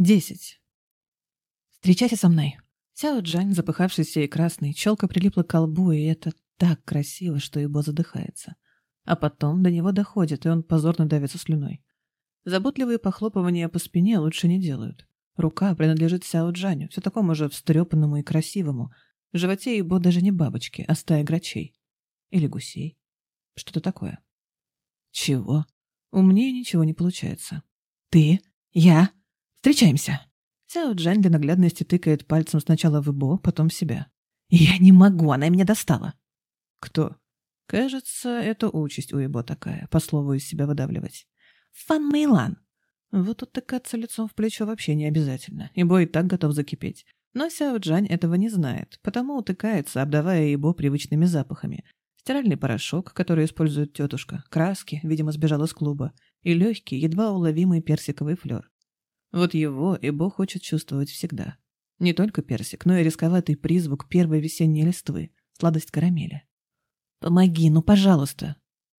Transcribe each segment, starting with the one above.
10. Встречайся со мной. Сяо Джань, запыхавшийся и красный, челка прилипла к колбу, и это так красиво, что Ибо задыхается. А потом до него доходит, и он позорно давится слюной. Заботливые похлопывания по спине лучше не делают. Рука принадлежит Сяо Джаню, все такому же встрепанному и красивому. В животе Ибо даже не бабочки, а стая грачей. Или гусей. Что-то такое. Чего? Умнее ничего не получается. Ты? Я? Встречаемся. Сяо Джань для наглядности тыкает пальцем сначала в Ибо, потом в себя. Я не могу, она меня достала. Кто? Кажется, это участь у Ибо такая, по слову из себя выдавливать. Фан Мэйлан. Вот тут тыкаться лицом в плечо вообще не обязательно. Ибо и так готов закипеть. Но Сяо Джань этого не знает, потому утыкается, обдавая Ибо привычными запахами. Стиральный порошок, который использует тетушка, краски, видимо, сбежал из клуба, и легкий, едва уловимый персиковый флер. Вот его Ибо хочет чувствовать всегда. Не только персик, но и рисковатый призвук первой весенней листвы, сладость карамели. «Помоги, ну, пожалуйста!»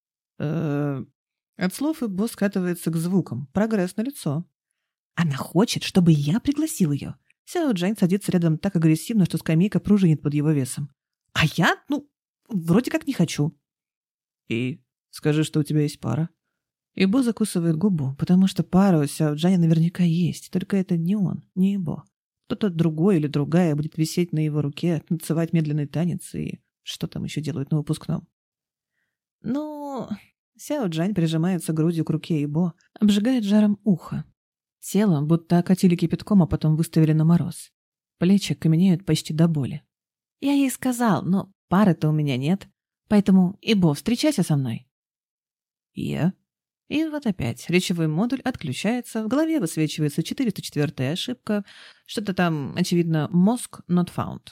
От слов Ибо скатывается к звукам. Прогресс налицо. Она хочет, чтобы я пригласил ее. Сяо Джань садится рядом так агрессивно, что скамейка пружинит под его весом. А я, вроде как не хочу. И скажи, что у тебя есть пара. Ибо закусывает губу, потому что пара у Сяо Джаня наверняка есть, только это не он, не Ибо. Кто-то другой или другая будет висеть на его руке, танцевать медленный танец и что там еще делают на выпускном. Сяо Джань прижимается грудью к руке Ибо, обжигает жаром ухо. Тело будто окатили кипятком, а потом выставили на мороз. Плечи каменеют почти до боли. Я ей сказал, но пары-то у меня нет, поэтому, Ибо, встречайся со мной. Я? И вот опять речевой модуль отключается, в голове высвечивается 404-я ошибка, что-то там, очевидно, mosque not found.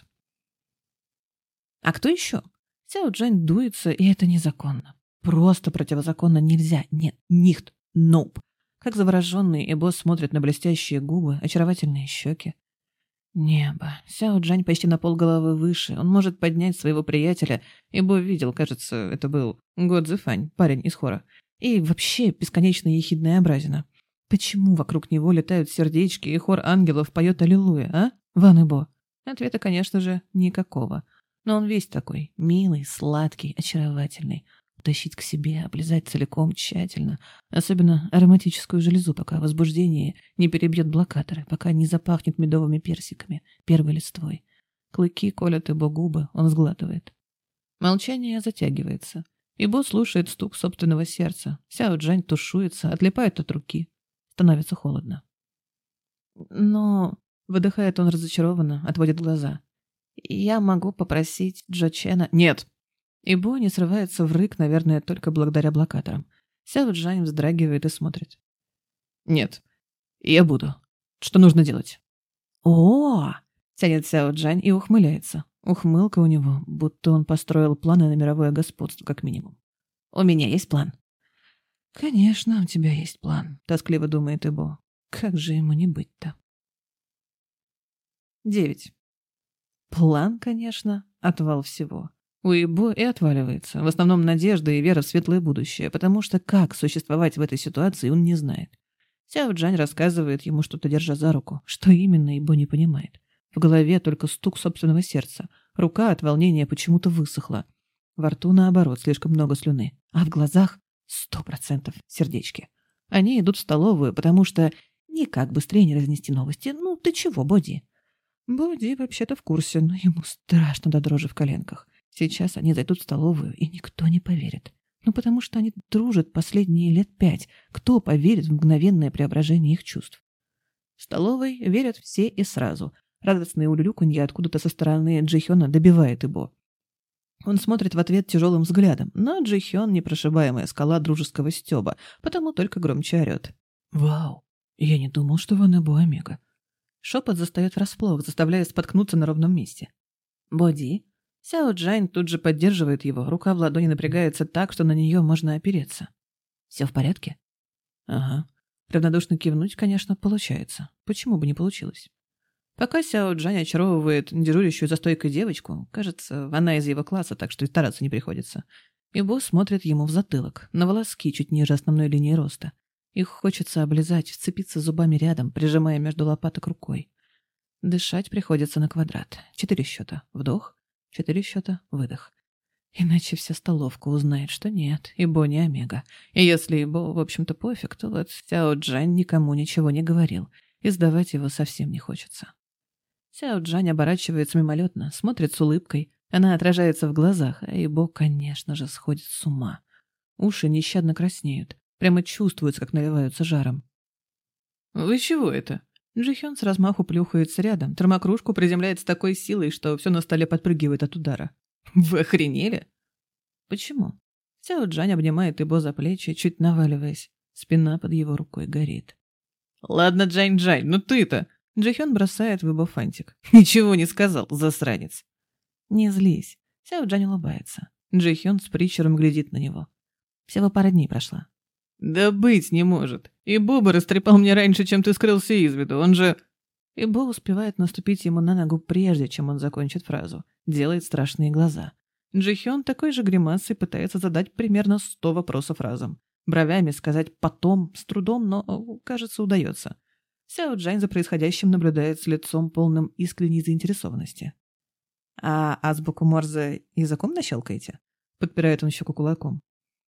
А кто еще? Сяо Джань дуется, и это незаконно. Просто противозаконно нельзя. Нет, нихт, ноуп. Как завороженный, Ибо смотрит на блестящие губы, очаровательные щеки. Небо. Сяо Джань почти на полголовы выше. Он может поднять своего приятеля. Ибо видел, кажется, это был Го Цзифань, парень из хора. И вообще бесконечно ехидная образина. Почему вокруг него летают сердечки, и хор ангелов поет аллилуйя, а? Ван Ибо. Ответа, конечно же, никакого. Но он весь такой милый, сладкий, очаровательный. Утащить к себе, облизать целиком, тщательно. Особенно ароматическую железу, пока возбуждение не перебьет блокаторы, пока не запахнет медовыми персиками, первой листвой. Клыки колят Ибо губы, он сглатывает. Молчание затягивается. Ибо слушает стук собственного сердца. Сяо Джань тушуется, отлипает от руки. Становится холодно. Но... Выдыхает он разочарованно, отводит глаза. Я могу попросить Джо Чена... Нет! Ибо не срывается в рык, наверное, только благодаря блокаторам. Сяо Джань вздрагивает и смотрит. Нет, я буду. Что нужно делать? О! Тянет Сяо Джань и ухмыляется. Ухмылка у него, будто он построил планы на мировое господство, как минимум. У меня есть план. Конечно, у тебя есть план, тоскливо думает Ибо. Как же ему не быть-то? 9. План, конечно, отвал всего. У Ибо и отваливается. В основном надежда и вера в светлое будущее, потому что как существовать в этой ситуации он не знает. Сяо Джань рассказывает ему что-то, держа за руку. Что именно, Ибо не понимает. В голове только стук собственного сердца. Рука от волнения почему-то высохла. Во рту, наоборот, слишком много слюны. А в глазах 100% сердечки. Они идут в столовую, потому что никак быстрее не разнести новости. Ты чего, Боди? Боди вообще-то в курсе, но ему страшно до дрожи в коленках. Сейчас они зайдут в столовую, и никто не поверит. Потому что они дружат последние лет 5. Кто поверит в мгновенное преображение их чувств? В столовой верят все и сразу. Радостное улюлюканье откуда-то со стороны Джихёна добивает Ибо. Он смотрит в ответ тяжелым взглядом, но Джихён — непрошибаемая скала дружеского стёба, потому только громче орёт. «Вау! Я не думал, что Ван Ибо Омега». Шепот застаёт врасплох, заставляя споткнуться на ровном месте. «Боди?» Сяо Джань тут же поддерживает его, рука в ладони напрягается так, что на неё можно опереться. «Всё в порядке?» «Ага». Равнодушно кивнуть, конечно, получается. Почему бы не получилось? Пока Сяо Джань очаровывает дежурящую за стойкой девочку, кажется, она из его класса, так что и стараться не приходится, Ибо смотрит ему в затылок, на волоски чуть ниже основной линии роста. Их хочется облизать, вцепиться зубами рядом, прижимая между лопаток рукой. Дышать приходится на квадрат. 4 счета. Вдох. 4 счета. Выдох. Иначе вся столовка узнает, что нет, Ибо не Омега. И если Ибо, в общем-то, пофиг, то вот Сяо Джань никому ничего не говорил, и сдавать его совсем не хочется. Сяо Джань оборачивается мимолетно, смотрит с улыбкой. Она отражается в глазах, а Ибо, конечно же, сходит с ума. Уши нещадно краснеют. Прямо чувствуется, как наливаются жаром. «Вы чего это?» Джихён с размаху плюхается рядом. Термокружку приземляет с такой силой, что все на столе подпрыгивает от удара. «Вы охренели?» «Почему?» Сяо Джань обнимает Ибо за плечи, чуть наваливаясь. Спина под его рукой горит. «Ладно, Джань-Джань, ну ты-то!» Джихён бросает в Ибо фантик. «Ничего не сказал, засранец!» «Не злись!» Сяо Джань улыбается. Джихён с прищуром глядит на него. Всего пара дней прошла. «Да быть не может! И Боба растрепал мне раньше, чем ты скрылся из виду, он же...» И Бо успевает наступить ему на ногу прежде, чем он закончит фразу. Делает страшные глаза. Джихён такой же гримасой пытается задать примерно 100 вопросов разом. Бровями сказать «потом» с трудом, но, кажется, удается. Сяо Джань за происходящим наблюдает с лицом полным искренней заинтересованности. «А азбуку Морзе языком нащелкаете?» Подпирает он щеку кулаком.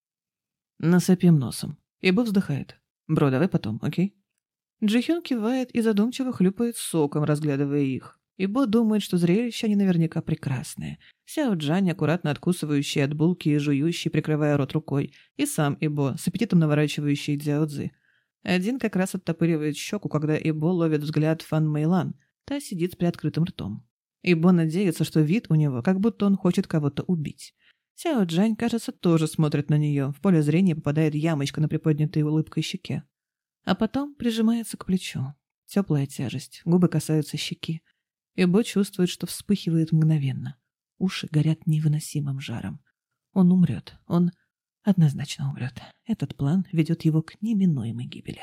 Насопим носом. Ибо вздыхает. «Бро, давай потом, окей?» Джихён кивает и задумчиво хлюпает соком, разглядывая их. Ибо думает, что зрелище они наверняка прекрасное. Сяо Джань, аккуратно откусывающий от булки и жующий, прикрывая рот рукой, и сам Ибо, с аппетитом наворачивающий дзяо цзы. Один как раз оттопыривает щеку, когда Ибо ловит взгляд Фан Мэйлан. Та сидит с приоткрытым ртом. Ибо надеется, что вид у него, как будто он хочет кого-то убить. Сяо Джань, кажется, тоже смотрит на нее. В поле зрения попадает ямочка на приподнятой улыбкой щеке. А потом прижимается к плечу. Теплая тяжесть, губы касаются щеки. Ибо чувствует, что вспыхивает мгновенно. Уши горят невыносимым жаром. Он умрет. Он однозначно умрет. Этот план ведет его к неминуемой гибели.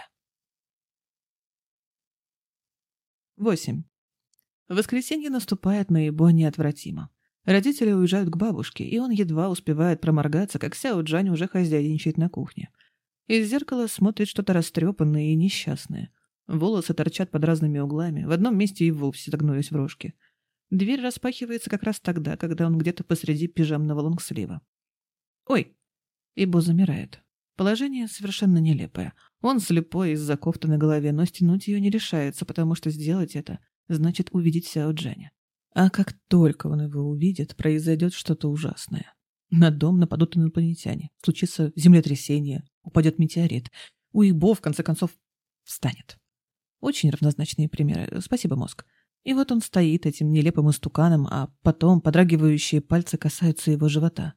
8. Воскресенье наступает на Ибо неотвратимо. Родители уезжают к бабушке, и он едва успевает проморгаться, как Сяо Джань уже хозяйничает на кухне. Из зеркала смотрит что-то растрепанное и несчастное. Волосы торчат под разными углами, в одном месте и вовсе загнулись в рожки. Дверь распахивается как раз тогда, когда он где-то посреди пижамного лонгслива. «Ой!» Ибо замирает. Положение совершенно нелепое. Он слепой из-за кофты на голове, но стянуть ее не решается, потому что сделать это значит увидеть Сяо Джаня. А как только он его увидит, произойдет что-то ужасное. На дом нападут инопланетяне, случится землетрясение, упадет метеорит. У Ибо, в конце концов, встанет. Очень равнозначные примеры. Спасибо, мозг. И вот он стоит этим нелепым истуканом, а потом подрагивающие пальцы касаются его живота.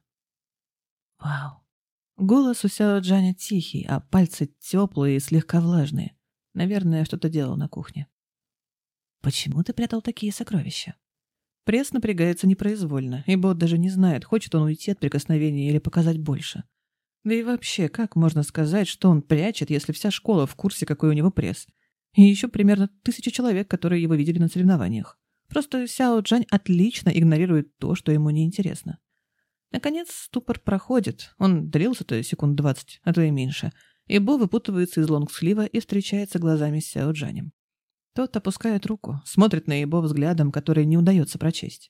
Вау. Голос у Сяо Джаня тихий, а пальцы теплые и слегка влажные. Наверное, что-то делал на кухне. Почему ты прятал такие сокровища? Пресс напрягается непроизвольно, и Бот даже не знает, хочет он уйти от прикосновения или показать больше. Да и вообще, как можно сказать, что он прячет, если вся школа в курсе, какой у него пресс? И еще примерно 1000 человек, которые его видели на соревнованиях. Просто Сяо Джань отлично игнорирует то, что ему неинтересно. Наконец ступор проходит. Он длился-то секунд 20, а то и меньше. И Бо выпутывается из лонгслива и встречается глазами с Сяо Джанем. Тот опускает руку, смотрит на Ибо взглядом, который не удается прочесть.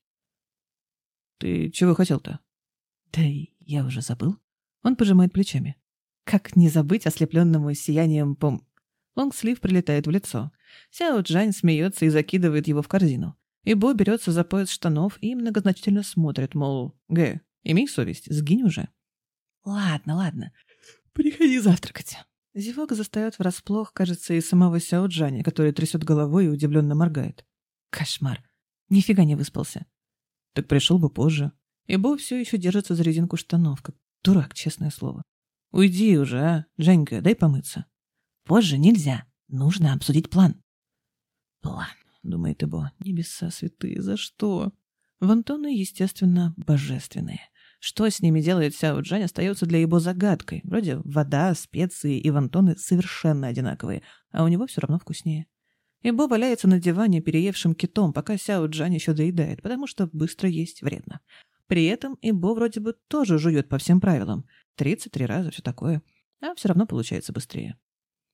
«Ты чего хотел-то?» «Да я уже забыл». Он пожимает плечами. Как не забыть ослепленному сиянием Лонгслив прилетает в лицо. Сяо Джань смеется и закидывает его в корзину. Ибо берется за пояс штанов и многозначительно смотрит, мол, имей совесть, сгинь уже. Ладно. Приходи завтракать. Зевок застает врасплох, кажется, и самого Сяо Джаня, который трясет головой и удивленно моргает. Кошмар. Нифига не выспался. Так пришел бы позже. Ибо все еще держится за резинку штанов, как дурак, честное слово. Уйди уже, а? Женька, дай помыться. Позже нельзя. Нужно обсудить план. План, думает Ибо. Небеса святые, за что? Вантоны, естественно, божественные. Что с ними делает Сяо Джань, остается для Ибо загадкой. Вроде вода, специи и вантоны совершенно одинаковые, а у него все равно вкуснее. Ибо валяется на диване переевшим китом, пока Сяо Джань еще доедает, потому что быстро есть вредно. При этом Ибо вроде бы тоже жует по всем правилам. 33 раза, все такое. А все равно получается быстрее.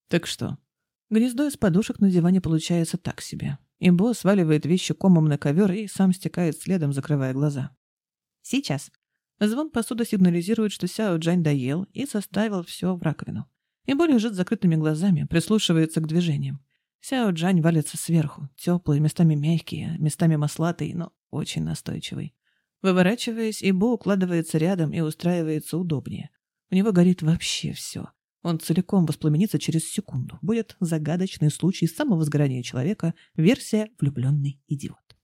Так что? Гнездо из подушек на диване получается так себе. Ибо сваливает вещи комом на ковер и сам стекает следом, закрывая глаза. Сейчас. Звон посуды сигнализирует, что Сяо Джань доел и составил все в раковину. Ибо лежит с закрытыми глазами, прислушивается к движениям. Сяо Джань валится сверху, теплый, местами мягкий, местами маслатый, но очень настойчивый. Выворачиваясь, Ибо укладывается рядом и устраивается удобнее. У него горит вообще все. Он целиком воспламенится через секунду. Будет загадочный случай самовозгорания человека, версия «влюбленный идиот».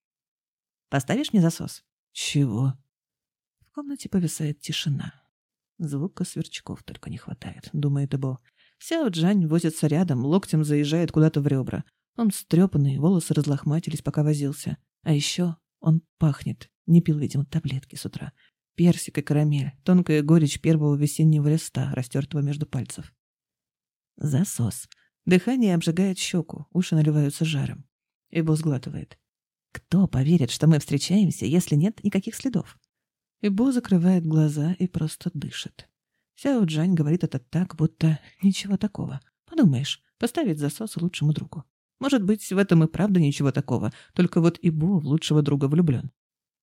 «Поставишь мне засос?» «Чего?» В комнате повисает тишина. Звука сверчков только не хватает, думает Ибо. Сяо Джань возится рядом, локтем заезжает куда-то в ребра. Он встрепанный, волосы разлохматились, пока возился. А еще он пахнет. Не пил, видимо, таблетки с утра. Персик и карамель, тонкая горечь первого весеннего листа, растертого между пальцев. Засос. Дыхание обжигает щеку, уши наливаются жаром. Ибо сглатывает. Кто поверит, что мы встречаемся, если нет никаких следов? Ибо закрывает глаза и просто дышит. Сяо Джань говорит это так, будто ничего такого. Подумаешь, поставить засос лучшему другу. Может быть, в этом и правда ничего такого, только вот Ибо в лучшего друга влюблен.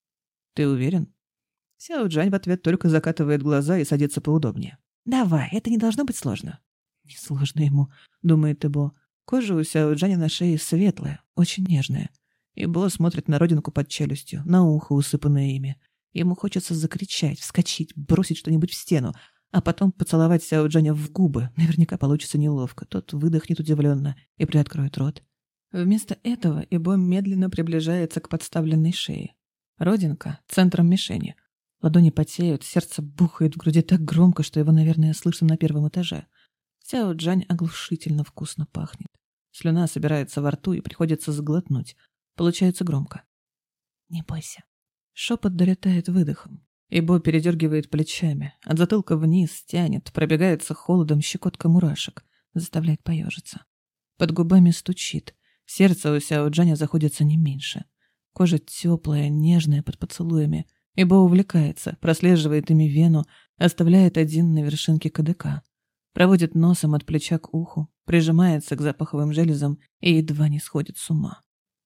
Ты уверен? Сяо Джань в ответ только закатывает глаза и садится поудобнее. «Давай, это не должно быть сложно». «Несложно ему», — думает Ибо. Кожа у Сяо Джаня на шее светлая, очень нежная. Ибо смотрит на родинку под челюстью, на ухо, усыпанное ими. Ему хочется закричать, вскочить, бросить что-нибудь в стену, а потом поцеловать Сяо Джаня в губы. Наверняка получится неловко. Тот выдохнет удивленно и приоткроет рот. Вместо этого Ибо медленно приближается к подставленной шее. Родинка — центром мишени. Ладони потеют, сердце бухает в груди так громко, что его, наверное, слышно на первом этаже. Сяо Джань оглушительно вкусно пахнет. Слюна собирается во рту и приходится сглотнуть. Получается громко. «Не бойся». Шепот долетает выдохом. Ибо передергивает плечами. От затылка вниз тянет, пробегается холодом щекотка мурашек. Заставляет поежиться. Под губами стучит. Сердце у Сяо Джаня заходится не меньше. Кожа теплая, нежная под поцелуями. Ибо увлекается, прослеживает ими вену, оставляет один на вершинке кадыка. Проводит носом от плеча к уху, прижимается к запаховым железам и едва не сходит с ума.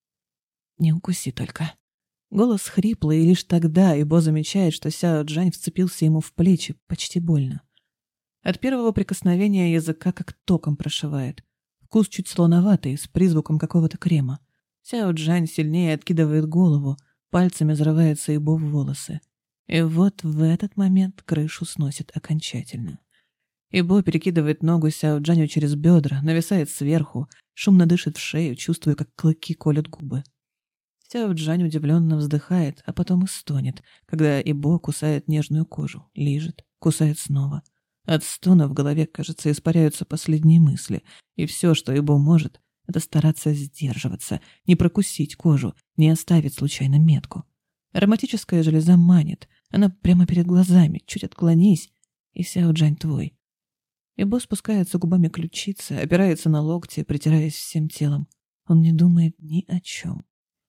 «Не укуси только». Голос хриплый, и лишь тогда Ибо замечает, что Сяо Джань вцепился ему в плечи, почти больно. От первого прикосновения языка как током прошивает. Вкус чуть солоноватый, с призвуком какого-то крема. Сяо Джань сильнее откидывает голову, пальцами зарывается Ибо в волосы. И вот в этот момент крышу сносит окончательно. Ибо перекидывает ногу Сяо Джаню через бедра, нависает сверху, шумно дышит в шею, чувствуя, как клыки колют губы. Сяо Джань удивленно вздыхает, а потом и стонет, когда Ибо кусает нежную кожу, лижет, кусает снова. От стона в голове, кажется, испаряются последние мысли, и все, что Ибо может, это стараться сдерживаться, не прокусить кожу, не оставить случайно метку. Ароматическая железа манит, она прямо перед глазами, чуть отклонись, и Сяо Джань твой. Ибо спускается губами к ключице, опирается на локти, притираясь всем телом. Он не думает ни о чем.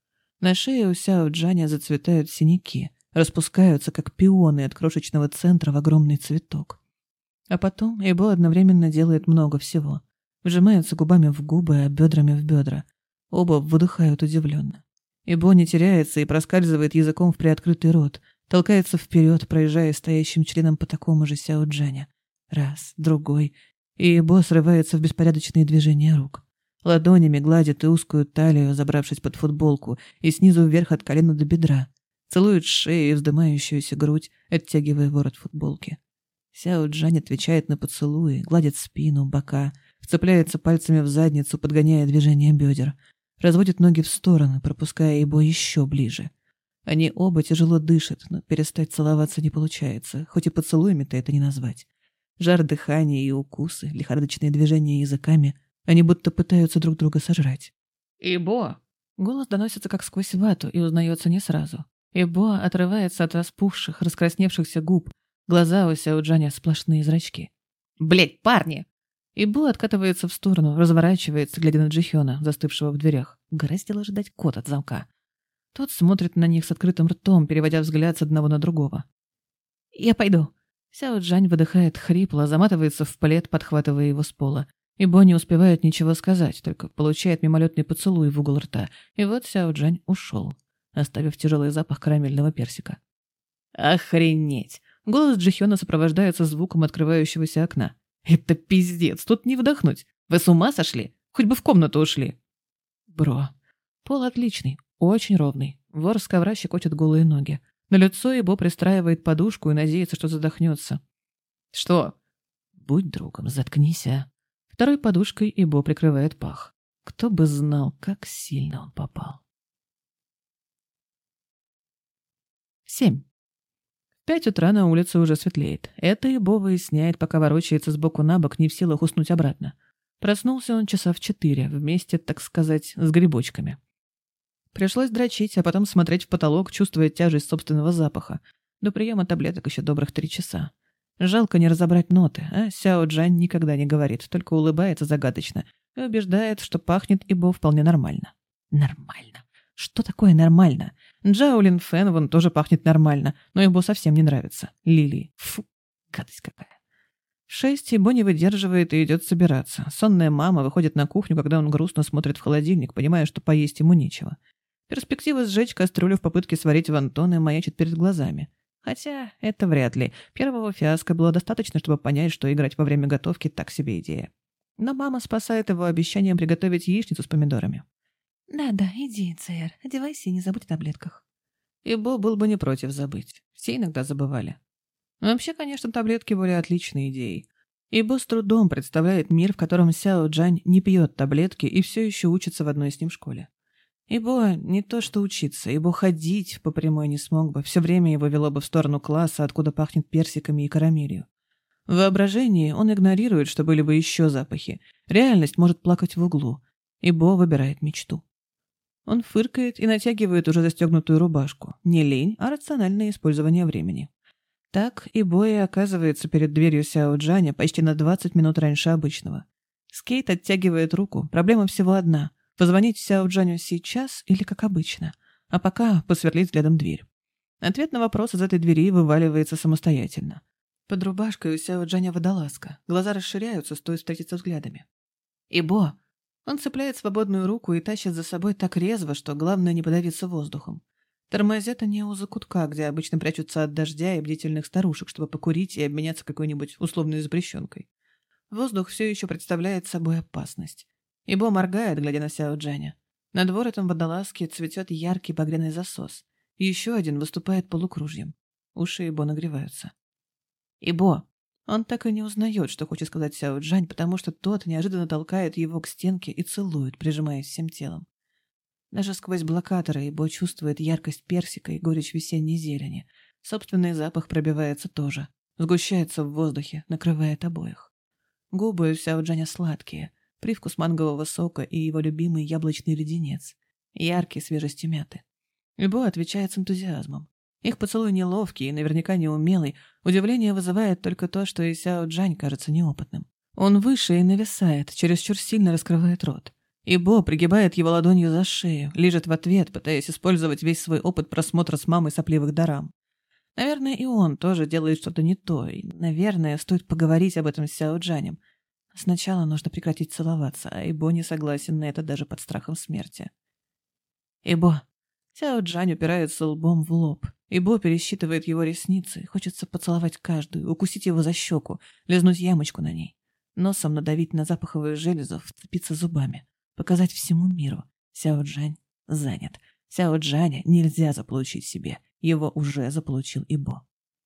На шее у Сяо Джаня зацветают синяки, распускаются, как пионы от крошечного центра в огромный цветок. А потом Ибо одновременно делает много всего. Вжимается губами в губы, а бедрами в бедра. Оба выдыхают удивленно. Ибо не теряется и проскальзывает языком в приоткрытый рот, толкается вперед, проезжая стоящим членом по такому же Сяо Джаня. Раз, другой, и Ибо срывается в беспорядочные движения рук. Ладонями гладит и узкую талию, забравшись под футболку, и снизу вверх от колена до бедра. Целует шею и вздымающуюся грудь, оттягивая ворот футболки. Сяо Джань отвечает на поцелуи, гладит спину, бока, вцепляется пальцами в задницу, подгоняя движение бедер. Разводит ноги в стороны, пропуская Ибо еще ближе. Они оба тяжело дышат, но перестать целоваться не получается, хоть и поцелуями-то это не назвать. Жар дыхания и укусы, лихорадочные движения языками — они будто пытаются друг друга сожрать. «Ибо!» Голос доносится как сквозь вату и узнается не сразу. Ибо отрывается от распухших, раскрасневшихся губ. Глаза у Сяо Джаня сплошные зрачки. «Блядь, парни!» Ибо откатывается в сторону, разворачивается, глядя на Джихёна, застывшего в дверях. Угораздило ожидать кот от замка. Тот смотрит на них с открытым ртом, переводя взгляд с одного на другого. «Я пойду». Сяо Джань выдыхает хрипло, заматывается в плед, подхватывая его с пола. Ибо не успевает ничего сказать, только получает мимолетный поцелуй в угол рта. И вот Сяо Джань ушел, оставив тяжелый запах карамельного персика. Охренеть! Голос Джихёна сопровождается звуком открывающегося окна. Это пиздец, тут не вдохнуть. Вы с ума сошли? Хоть бы в комнату ушли. Бро. Пол отличный, очень ровный. Вор с ковра щекочет голые ноги. На лицо Ибо пристраивает подушку и надеется, что задохнется. Что? Будь другом, заткнись, а. Второй подушкой Ибо прикрывает пах. Кто бы знал, как сильно он попал. 7. В 5 утра на улице уже светлеет. Это Ибо выясняет, пока ворочается сбоку на бок, не в силах уснуть обратно. Проснулся он часа в 4, вместе, так сказать, с грибочками. Пришлось дрочить, а потом смотреть в потолок, чувствуя тяжесть собственного запаха. До приема таблеток еще добрых 3 часа. Жалко не разобрать ноты, а Сяо Джань никогда не говорит, только улыбается загадочно и убеждает, что пахнет Ибо вполне нормально. Нормально. Что такое нормально? Джаолин Фэн вон тоже пахнет нормально, но Ибо совсем не нравится. Лилии. Фу, гадость какая. В 6 Ибо не выдерживает и идет собираться. Сонная мама выходит на кухню, когда он грустно смотрит в холодильник, понимая, что поесть ему нечего. Перспектива сжечь кастрюлю в попытке сварить вонтоны маячит перед глазами. Хотя это вряд ли. Первого фиаско было достаточно, чтобы понять, что играть во время готовки так себе идея. Но мама спасает его обещанием приготовить яичницу с помидорами. «Да-да, иди, Цейр, одевайся и не забудь о таблетках». Ибо был бы не против забыть. Все иногда забывали. Вообще, конечно, таблетки были отличной идеей. Ибо с трудом представляет мир, в котором Сяо Джань не пьет таблетки и все еще учится в одной с ним школе. Ибо не то что учиться, Ибо ходить по прямой не смог бы, все время его вело бы в сторону класса, откуда пахнет персиками и карамелью. В воображении он игнорирует, что были бы еще запахи. Реальность может плакать в углу. Ибо выбирает мечту. Он фыркает и натягивает уже застегнутую рубашку. Не лень, а рациональное использование времени. Так Ибо и оказывается перед дверью Сяо Джаня почти на 20 минут раньше обычного. Скейт оттягивает руку, проблема всего одна — позвонить Сяо Джаню сейчас или как обычно, а пока посверлить взглядом дверь. Ответ на вопрос из этой двери вываливается самостоятельно. Под рубашкой у Сяо Джаня водолазка, глаза расширяются, стоит встретиться взглядами. «Ибо!» Он цепляет свободную руку и тащит за собой так резво, что главное не подавиться воздухом. Тормозят они у закутка, где обычно прячутся от дождя и бдительных старушек, чтобы покурить и обменяться какой-нибудь условной запрещенкой. Воздух все еще представляет собой опасность. Ибо моргает, глядя на Сяо Джаня. Над воротом водолазки цветет яркий багряный засос. Еще один выступает полукружьем. Уши Ибо нагреваются. «Ибо!» Он так и не узнает, что хочет сказать Сяо Джань, потому что тот неожиданно толкает его к стенке и целует, прижимаясь всем телом. Даже сквозь блокаторы Ибо чувствует яркость персика и горечь весенней зелени. Собственный запах пробивается тоже. Сгущается в воздухе, накрывает обоих. Губы у Сяо Джаня сладкие. Привкус мангового сока и его любимый яблочный леденец. Яркий свежестью мяты. Ибо отвечает с энтузиазмом. Их поцелуй неловкий и наверняка неумелый. Удивление вызывает только то, что и Сяо Джань кажется неопытным. Он выше и нависает, чересчур сильно раскрывает рот. Ибо пригибает его ладонью за шею, лижет в ответ, пытаясь использовать весь свой опыт просмотра с мамой сопливых дорам. Наверное, и он тоже делает что-то не то, и, наверное, стоит поговорить об этом с Сяо Джанем. Сначала нужно прекратить целоваться, а Ибо не согласен на это даже под страхом смерти. «Ибо!» Сяо Джань упирается лбом в лоб. Ибо пересчитывает его ресницы, хочется поцеловать каждую, укусить его за щеку, лизнуть ямочку на ней. Носом надавить на запаховую железу, вцепиться зубами. Показать всему миру. Сяо Джань занят. Сяо Джаня нельзя заполучить себе. Его уже заполучил Ибо.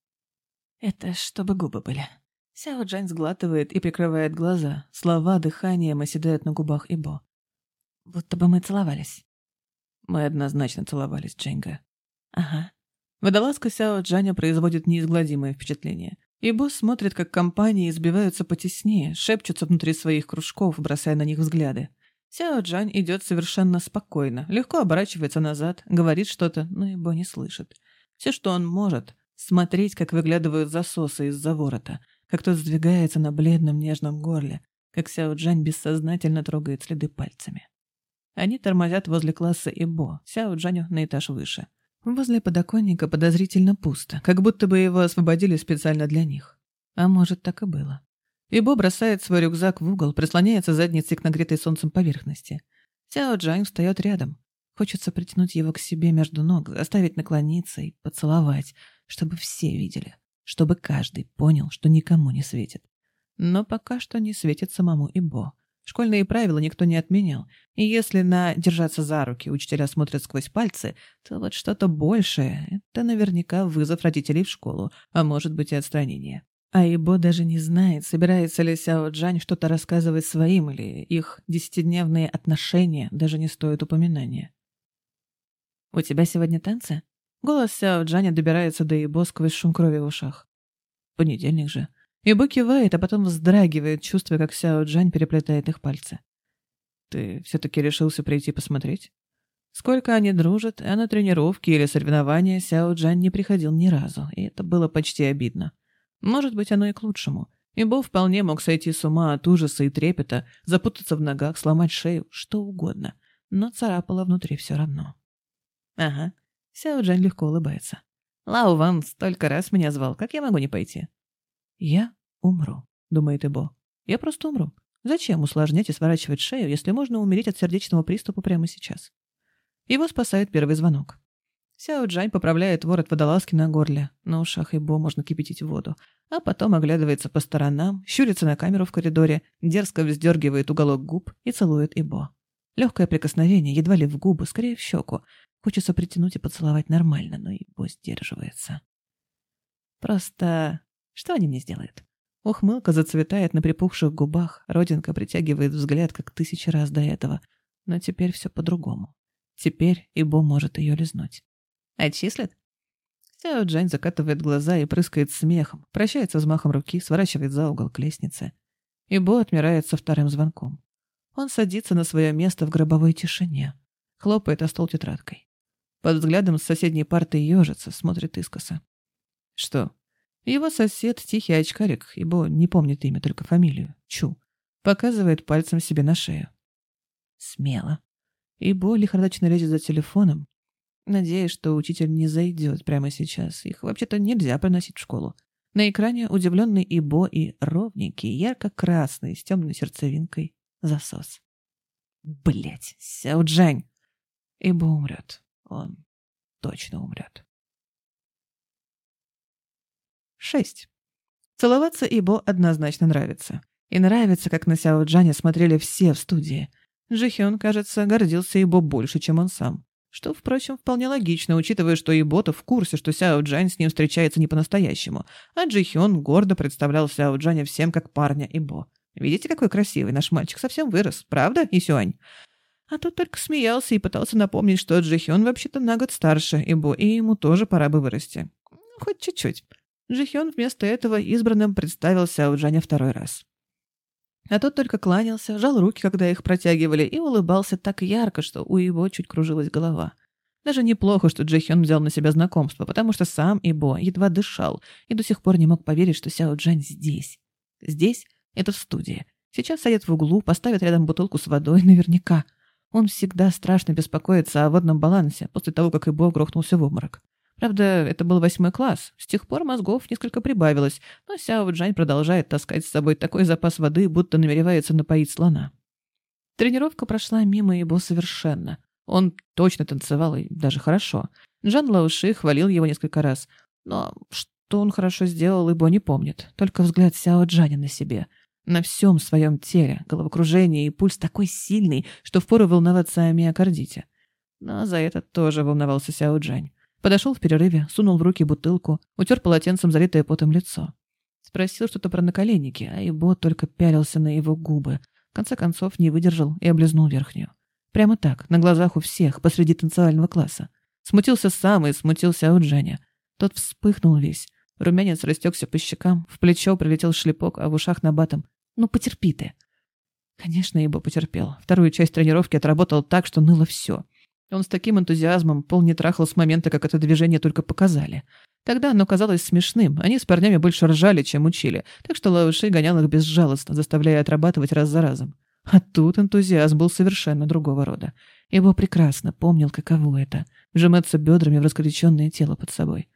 Это чтобы губы были. Сяо Джань сглатывает и прикрывает глаза. Слова дыханием оседают на губах Ибо. Будто бы мы целовались. Мы однозначно целовались, Дженга. Ага. Водолазка Сяо Джаня производит неизгладимое впечатление. Ибо смотрит, как компании сбиваются потеснее, шепчутся внутри своих кружков, бросая на них взгляды. Сяо Джань идет совершенно спокойно, легко оборачивается назад, говорит что-то, но Ибо не слышит. Все, что он может, смотреть, как выглядывают засосы из-за ворота, как тот сдвигается на бледном нежном горле, как Сяо Джань бессознательно трогает следы пальцами. Они тормозят возле класса Ибо, Сяо Джаню на этаж выше. Возле подоконника подозрительно пусто, как будто бы его освободили специально для них. А может, так и было. Ибо бросает свой рюкзак в угол, прислоняется задницей к нагретой солнцем поверхности. Сяо Джань встает рядом. Хочется притянуть его к себе между ног, заставить наклониться и поцеловать, чтобы все видели, чтобы каждый понял, что никому не светит. Но пока что не светит самому Ибо. Школьные правила никто не отменял, и если на «держаться за руки» учителя смотрят сквозь пальцы, то вот что-то большее — это наверняка вызов родителей в школу, а может быть и отстранение. А Ибо даже не знает, собирается ли Сяо Джань что-то рассказывать своим, или их 10-дневные отношения даже не стоят упоминания. «У тебя сегодня танцы?» Голос Сяо Джаня добирается до Ибо сквозь шум крови в ушах. Понедельник же. Ибо кивает, а потом вздрагивает, чувствуя, как Сяо Джань переплетает их пальцы. «Ты все-таки решился прийти посмотреть?» Сколько они дружат, а на тренировки или соревнования Сяо Джань не приходил ни разу, и это было почти обидно. Может быть, оно и к лучшему. Ибо вполне мог сойти с ума от ужаса и трепета, запутаться в ногах, сломать шею, что угодно, но царапало внутри все равно. «Ага». Сяо Джань легко улыбается. «Лао Ван столько раз меня звал, как я могу не пойти?» «Я умру», — думает Ибо. «Я просто умру. Зачем усложнять и сворачивать шею, если можно умереть от сердечного приступа прямо сейчас?» Его спасает первый звонок. Сяо Джань поправляет ворот водолазки на горле. На ушах Ибо можно кипятить воду. А потом оглядывается по сторонам, щурится на камеру в коридоре, дерзко вздергивает уголок губ и целует Ибо. Легкое прикосновение, едва ли в губы, скорее в щеку. Хочется притянуть и поцеловать нормально, но Ибо сдерживается. Просто... что они мне сделают? Ухмылка зацветает на припухших губах, родинка притягивает взгляд, как 1000 раз до этого. Но теперь все по-другому. Теперь Ибо может ее лизнуть. «Отчислят?» Сяо Джань закатывает глаза и прыскает смехом, прощается взмахом руки, сворачивает за угол к лестнице. Ибо отмирает со вторым звонком. Он садится на свое место в гробовой тишине, хлопает о стол тетрадкой. Под взглядом с соседней парты ежится, смотрит искоса. Что? Его сосед, тихий очкарик, Ибо не помнит имя, только фамилию, Чу, показывает пальцем себе на шею. Смело. Ибо лихорадочно лезет за телефоном, надеясь, что учитель не зайдет прямо сейчас. Их вообще-то нельзя приносить в школу. На экране удивленный Ибо и ровненький, ярко-красный, с темной сердцевинкой засос. Блять, Сяо Джань! Ибо умрет. Он точно умрет. 6. Целоваться Ибо однозначно нравится. И нравится, как на Сяо Джаня смотрели все в студии. Джи Хён, кажется, гордился Ибо больше, чем он сам. Что, впрочем, вполне логично, учитывая, что Ибо-то в курсе, что Сяо Джань с ним встречается не по-настоящему, а Джи Хён гордо представлял Сяо Джаня всем как парня Ибо. Видите, какой красивый наш мальчик, совсем вырос, правда, Исюань? А тот только смеялся и пытался напомнить, что Джи Хён вообще-то на год старше Ибо, и ему тоже пора бы вырасти. Хоть чуть-чуть. Джи Хён вместо этого избранным представил Сяо Джаня второй раз. А тот только кланялся, жал руки, когда их протягивали, и улыбался так ярко, что у Ибо чуть кружилась голова. Даже неплохо, что Джи Хён взял на себя знакомство, потому что сам Ибо едва дышал и до сих пор не мог поверить, что Сяо Джань здесь. Здесь — это в студии. Сейчас сядет в углу, поставит рядом бутылку с водой, наверняка. Он всегда страшно беспокоится о водном балансе после того, как Ибо грохнулся в обморок. Правда, это был 8 класс. С тех пор мозгов несколько прибавилось, но Сяо Джань продолжает таскать с собой такой запас воды, будто намеревается напоить слона. Тренировка прошла мимо Ибо совершенно. Он точно танцевал, и даже хорошо. Джан Лаоши хвалил его несколько раз. Но что он хорошо сделал, Ибо не помнит. Только взгляд Сяо Джаня на себе. На всем своем теле, головокружение и пульс такой сильный, что впору волноваться о миокардите. Но за это тоже волновался Сяо Джань. Подошел в перерыве, сунул в руки бутылку, утер полотенцем залитое потом лицо. Спросил что-то про наколенники, а Ибо только пялился на его губы. В конце концов не выдержал и облизнул верхнюю. Прямо так, на глазах у всех, посреди танцевального класса. Смутился сам и смутился от Джаня. Тот вспыхнул весь. Румянец растекся по щекам, в плечо прилетел шлепок, а в ушах набатом. «Ну, потерпи ты». Конечно, Ибо потерпел. Вторую часть тренировки отработал так, что ныло все. Он с таким энтузиазмом пол не трахал с момента, как это движение только показали. Тогда оно казалось смешным, они с парнями больше ржали, чем учили, так что Лаоши гонял их безжалостно, заставляя отрабатывать раз за разом. А тут энтузиазм был совершенно другого рода. Ибо прекрасно помнил, каково это — вжиматься бедрами в раскрепощенное тело под собой.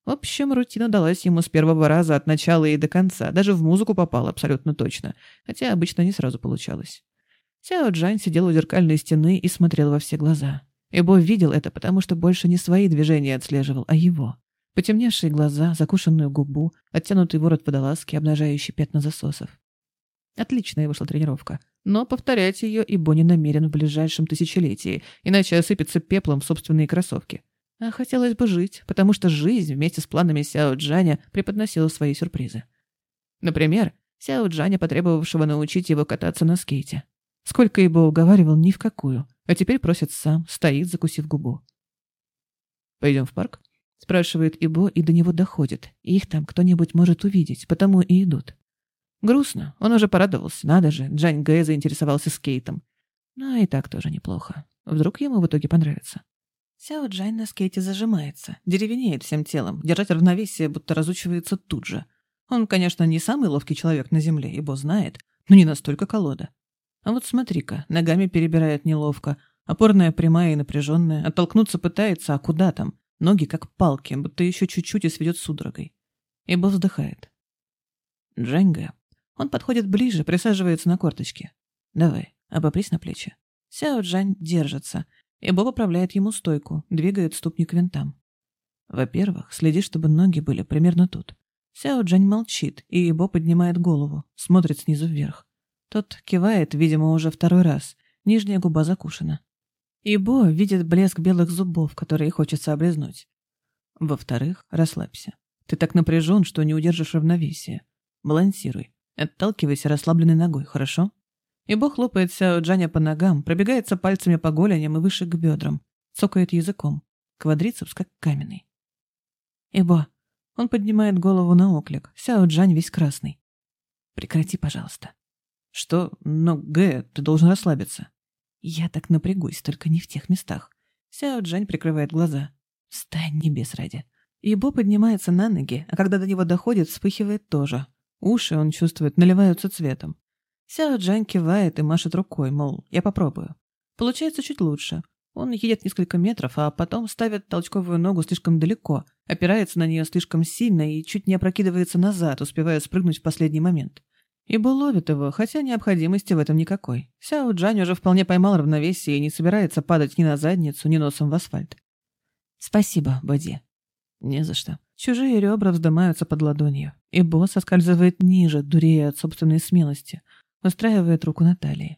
В общем, рутина далась ему с первого раза от начала и до конца. Даже в музыку попал абсолютно точно, хотя обычно не сразу получалось. Сяо Джань сидел у зеркальной стены и смотрел во все глаза. Ибо видел это, потому что больше не свои движения отслеживал, а его. Потемневшие глаза, закушенную губу, оттянутый ворот водолазки, обнажающий пятна засосов. Отличная вышла тренировка. Но повторять ее Ибо не намерен в ближайшем тысячелетии, иначе осыпется пеплом в собственные кроссовки. А хотелось бы жить, потому что жизнь вместе с планами Сяо Джаня преподносила свои сюрпризы. Например, Сяо Джаня, потребовавшего научить его кататься на скейте. Сколько Ибо уговаривал, ни в какую, а теперь просит сам, стоит, закусив губу. «Пойдем в парк?» — спрашивает Ибо, и до него доходит. Их там кто-нибудь может увидеть, потому и идут. Грустно, он уже порадовался, надо же, Джань Гэ заинтересовался скейтом. Но и так тоже неплохо. Вдруг ему в итоге понравится. Сяо Джань на скейте зажимается, деревенеет всем телом, держать равновесие будто разучивается тут же. Он, конечно, не самый ловкий человек на земле, Ибо знает, но не настолько колода. А вот смотри-ка, ногами перебирает неловко, опорная прямая и напряженная, оттолкнуться пытается, а куда там? Ноги как палки, будто еще чуть-чуть и сведет судорогой. Ибо вздыхает. Джань Гэ. Он подходит ближе, присаживается на корточки. «Давай, обопрись на плечи». Сяо Джань держится. Ибо поправляет ему стойку, двигает ступни к винтам. Во-первых, следи, чтобы ноги были примерно тут. Сяо Джань молчит, и Ибо поднимает голову, смотрит снизу вверх. Тот кивает, видимо, уже второй раз. Нижняя губа закушена. Ибо видит блеск белых зубов, которые хочется облизнуть. Во-вторых, расслабься. Ты так напряжен, что не удержишь равновесие. Балансируй. Отталкивайся расслабленной ногой, хорошо? Ибо хлопает Сяо Джаня по ногам, пробегается пальцами по голеням и выше к бедрам, цокает языком. Квадрицепс как каменный. Ибо. Он поднимает голову на оклик. Сяо Джань весь красный. Прекрати, пожалуйста. Что? Но, Гэ, ты должен расслабиться. Я так напрягусь, только не в тех местах. Сяо Джань прикрывает глаза. Встань, небес ради. Ибо поднимается на ноги, а когда до него доходит, вспыхивает тоже. Уши, он чувствует, наливаются цветом. Сяо Джань кивает и машет рукой, мол, я попробую. Получается чуть лучше. Он едет несколько метров, а потом ставит толчковую ногу слишком далеко, опирается на нее слишком сильно и чуть не опрокидывается назад, успевая спрыгнуть в последний момент. Ибо ловит его, хотя необходимости в этом никакой. Сяо Джань уже вполне поймал равновесие и не собирается падать ни на задницу, ни носом в асфальт. «Спасибо, Боди». «Не за что». Чужие ребра вздымаются под ладонью. Ибо соскальзывает ниже, дурея от собственной смелости, устраивает руку на талии.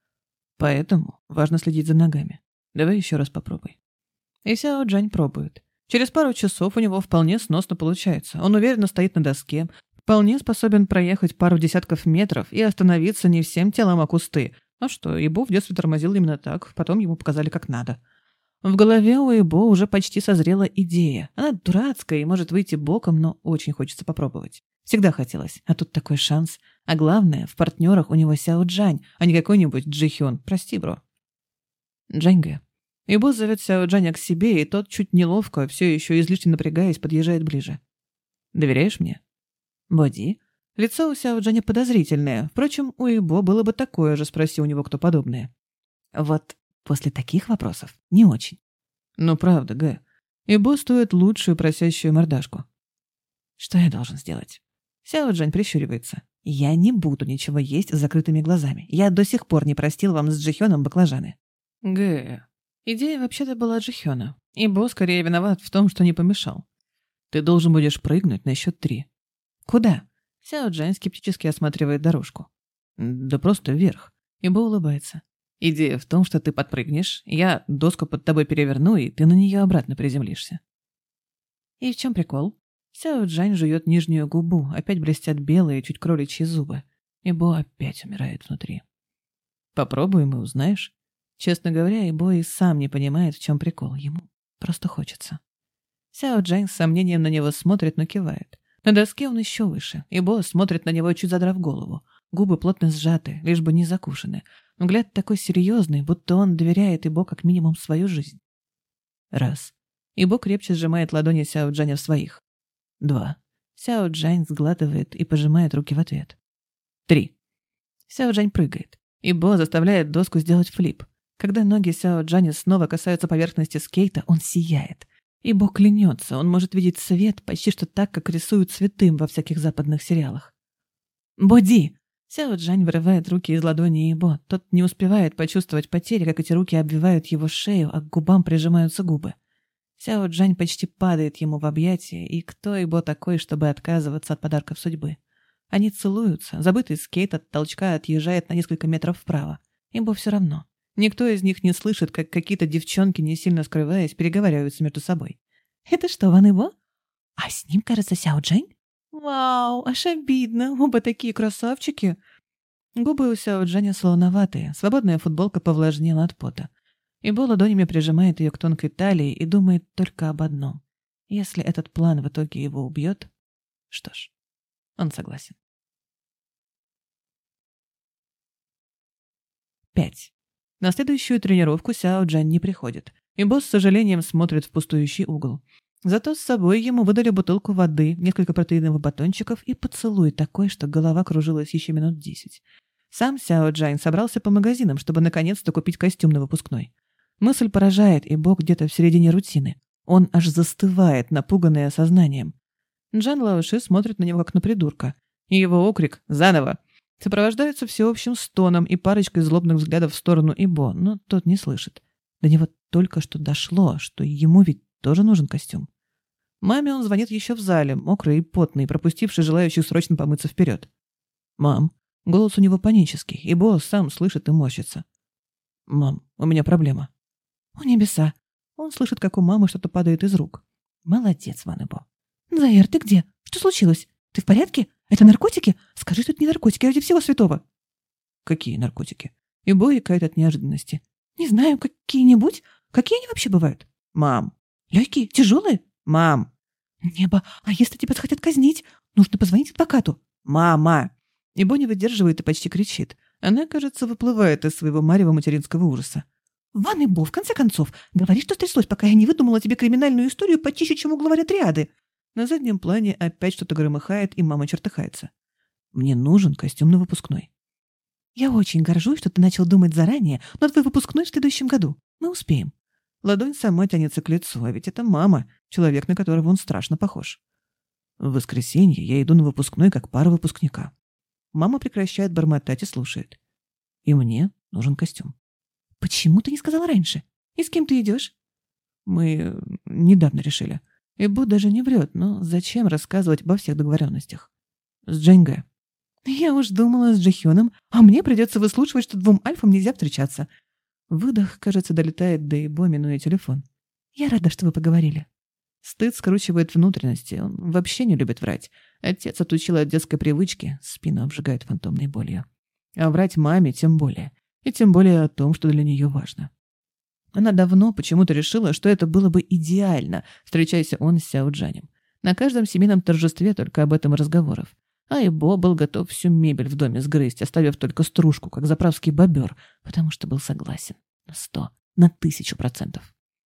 Поэтому важно следить за ногами. Давай еще раз попробуй. И Сяо Джань пробует. Через пару часов у него вполне сносно получается. Он уверенно стоит на доске, вполне способен проехать пару десятков метров и остановиться не всем телом, а кусты. А что, Ибо в детстве тормозил именно так, потом ему показали как надо. В голове у Ибо уже почти созрела идея. Она дурацкая и может выйти боком, но очень хочется попробовать. Всегда хотелось, а тут такой шанс. А главное, в партнерах у него Сяо Джань, а не какой-нибудь Джихён. Прости, бро. Джань Гэ. Ибо зовет Сяо Джаня к себе, и тот чуть неловко, все еще излишне напрягаясь, подъезжает ближе. Доверяешь мне? Боди. Лицо у Сяо Джаня подозрительное. Впрочем, у Ибо было бы такое же, спроси у него кто подобное. Вот после таких вопросов не очень. Ну, правда, Гэ. Ибо стоит лучшую просящую мордашку. Что я должен сделать? Сяо Джань прищуривается. Я не буду ничего есть с закрытыми глазами. Я до сих пор не простил вам с Джихёном баклажаны. Гэ. Идея вообще-то была Джихёна. Ибо скорее виноват в том, что не помешал. Ты должен будешь прыгнуть на счет 3. Куда? Сяо Джань скептически осматривает дорожку. Да просто вверх. Ибо улыбается. Идея в том, что ты подпрыгнешь, я доску под тобой переверну, и ты на нее обратно приземлишься. И в чем прикол? Сяо Джань жует нижнюю губу, опять блестят белые, чуть кроличьи зубы. Ибо опять умирает внутри. Попробуем и узнаешь. Честно говоря, Ибо и сам не понимает, в чем прикол. Ему просто хочется. Сяо Джань с сомнением на него смотрит, но кивает. На доске он еще выше. Ибо смотрит на него, чуть задрав голову. Губы плотно сжаты, лишь бы не закушены. Взгляд такой серьезный, будто он доверяет Ибо как минимум свою жизнь. 1. Ибо крепче сжимает ладони Сяо Джаня в своих. 2. Сяо Джань сглатывает и пожимает руки в ответ. 3. Сяо Джань прыгает. Ибо заставляет доску сделать флип. Когда ноги Сяо Джаня снова касаются поверхности скейта, он сияет. Ибо клянется, он может видеть свет почти что так, как рисуют цветы во всяких западных сериалах. «Боди!» Сяо Джань вырывает руки из ладони Ибо. Тот не успевает почувствовать потери, как эти руки обвивают его шею, а к губам прижимаются губы. Сяо Джань почти падает ему в объятия, и кто Ибо такой, чтобы отказываться от подарков судьбы? Они целуются, забытый скейт от толчка отъезжает на несколько метров вправо. Ибо все равно. Никто из них не слышит, как какие-то девчонки, не сильно скрываясь, переговариваются между собой. «Это что, Ван Ибо? А с ним, кажется, Сяо Джань? Вау, аж обидно, оба такие красавчики!» Губы у Сяо Джаня солоноватые, свободная футболка повлажнела от пота. Ибо ладонями прижимает ее к тонкой талии и думает только об одном. Если этот план в итоге его убьет, что ж, он согласен. 5. На следующую тренировку Сяо Джань не приходит, и босс с сожалением смотрит в пустующий угол. Зато с собой ему выдали бутылку воды, несколько протеиновых батончиков и поцелуй такой, что голова кружилась еще минут 10. Сам Сяо Джань собрался по магазинам, чтобы наконец-то купить костюм на выпускной. Мысль поражает, и Бог где-то в середине рутины. Он аж застывает, напуганный осознанием. Джан Лаоши смотрит на него как на придурка, и его окрик «Заново!» сопровождаются всеобщим стоном и парочкой злобных взглядов в сторону Ибо, но тот не слышит. До него только что дошло, что ему ведь тоже нужен костюм. Маме он звонит еще в зале, мокрый и потный, пропустивший желающих срочно помыться вперед. «Мам». Голос у него панический, Ибо сам слышит и морщится. «Мам, у меня проблема». «О небеса!» Он слышит, как у мамы что-то падает из рук. «Молодец, Ван Ибо». «Заэр, ты где? Что случилось? Ты в порядке? Это наркотики? Скажи, что это не наркотики, ради всего святого». «Какие наркотики?» Ибо икает от неожиданности. «Не знаю, какие-нибудь? Какие они вообще бывают?» «Мам». «Легкие? Тяжелые?» «Мам». «Небо, а если тебя захотят казнить? Нужно позвонить адвокату». «Мама». Ибо не выдерживает и почти кричит. Она, кажется, выплывает из своего марева материнского ужаса. «Ван Ибо, в конце концов, говори, что стряслось, пока я не выдумала тебе криминальную историю почище, чем угловая триады». На заднем плане опять что-то громыхает, и мама чертыхается. «Мне нужен костюм на выпускной». «Я очень горжусь, что ты начал думать заранее, но твой выпускной в следующем году. Мы успеем». Ладонь сама тянется к лицу, а ведь это мама, человек, на которого он страшно похож. В воскресенье я иду на выпускной как пара выпускника. Мама прекращает бормотать и слушает. И мне нужен костюм. «Почему ты не сказала раньше? И с кем ты идешь?» «Мы недавно решили. Ибо даже не врет, но зачем рассказывать обо всех договоренностях? С Джэнгэ». «Я уж думала с Джихёном, а мне придется выслушивать, что двум альфам нельзя встречаться». Выдох, кажется, долетает до Ибо, минуя телефон. «Я рада, что вы поговорили». Стыд скручивает внутренности, он вообще не любит врать. Отец отучил от детской привычки, спину обжигает фантомной болью. А врать маме тем более. И тем более о том, что для нее важно. Она давно почему-то решила, что это было бы идеально, встречайся он с Сяо Джанем. На каждом семейном торжестве только об этом и разговоров. А Ибо был готов всю мебель в доме сгрызть, оставив только стружку, как заправский бобер, потому что был согласен. На 100, на 1000%.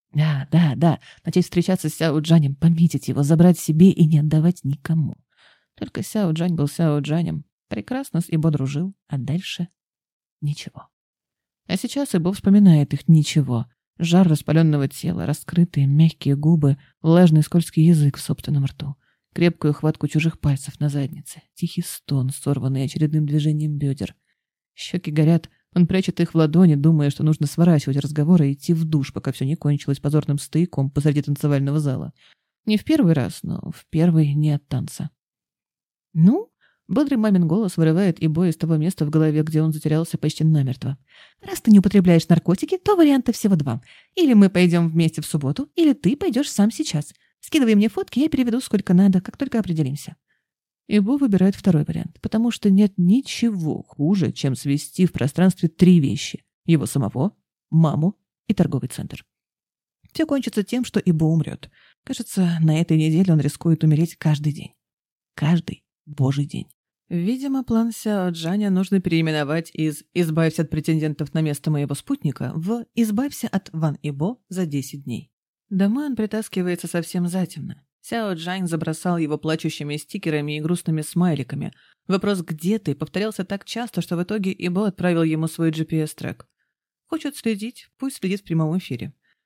Да, начать встречаться с Сяо Джанем, пометить его, забрать себе и не отдавать никому. Только Сяо Джань был Сяо Джанем, прекрасно с Ибо дружил, а дальше ничего. А сейчас Ибо вспоминает их ничего. Жар распаленного тела, раскрытые мягкие губы, влажный скользкий язык в собственном рту, крепкую хватку чужих пальцев на заднице, тихий стон, сорванный очередным движением бедер. Щеки горят, он прячет их в ладони, думая, что нужно сворачивать разговор и идти в душ, пока все не кончилось позорным стояком посреди танцевального зала. Не в первый раз, но в первый не от танца. «Ну?» — бодрый мамин голос вырывает Ибо из того места в голове, где он затерялся почти намертво. «Раз ты не употребляешь наркотики, то варианта всего два. Или мы пойдем вместе в субботу, или ты пойдешь сам сейчас. Скидывай мне фотки, я переведу сколько надо, как только определимся». Ибо выбирает второй вариант, потому что нет ничего хуже, чем свести в пространстве 3 вещи. Его самого, маму и торговый центр. Все кончится тем, что Ибо умрет. Кажется, на этой неделе он рискует умереть каждый день. Каждый божий день. Видимо, план Сяо Джаня нужно переименовать из «избавься от претендентов на место моего спутника» в «избавься от Ван Ибо за 10 дней». Домой он притаскивается совсем затемно. Сяо Джань забросал его плачущими стикерами и грустными смайликами. Вопрос «Где ты?» повторялся так часто, что в итоге Ибо отправил ему свой GPS-трек. Хочет следить, пусть следит в прямом эфире.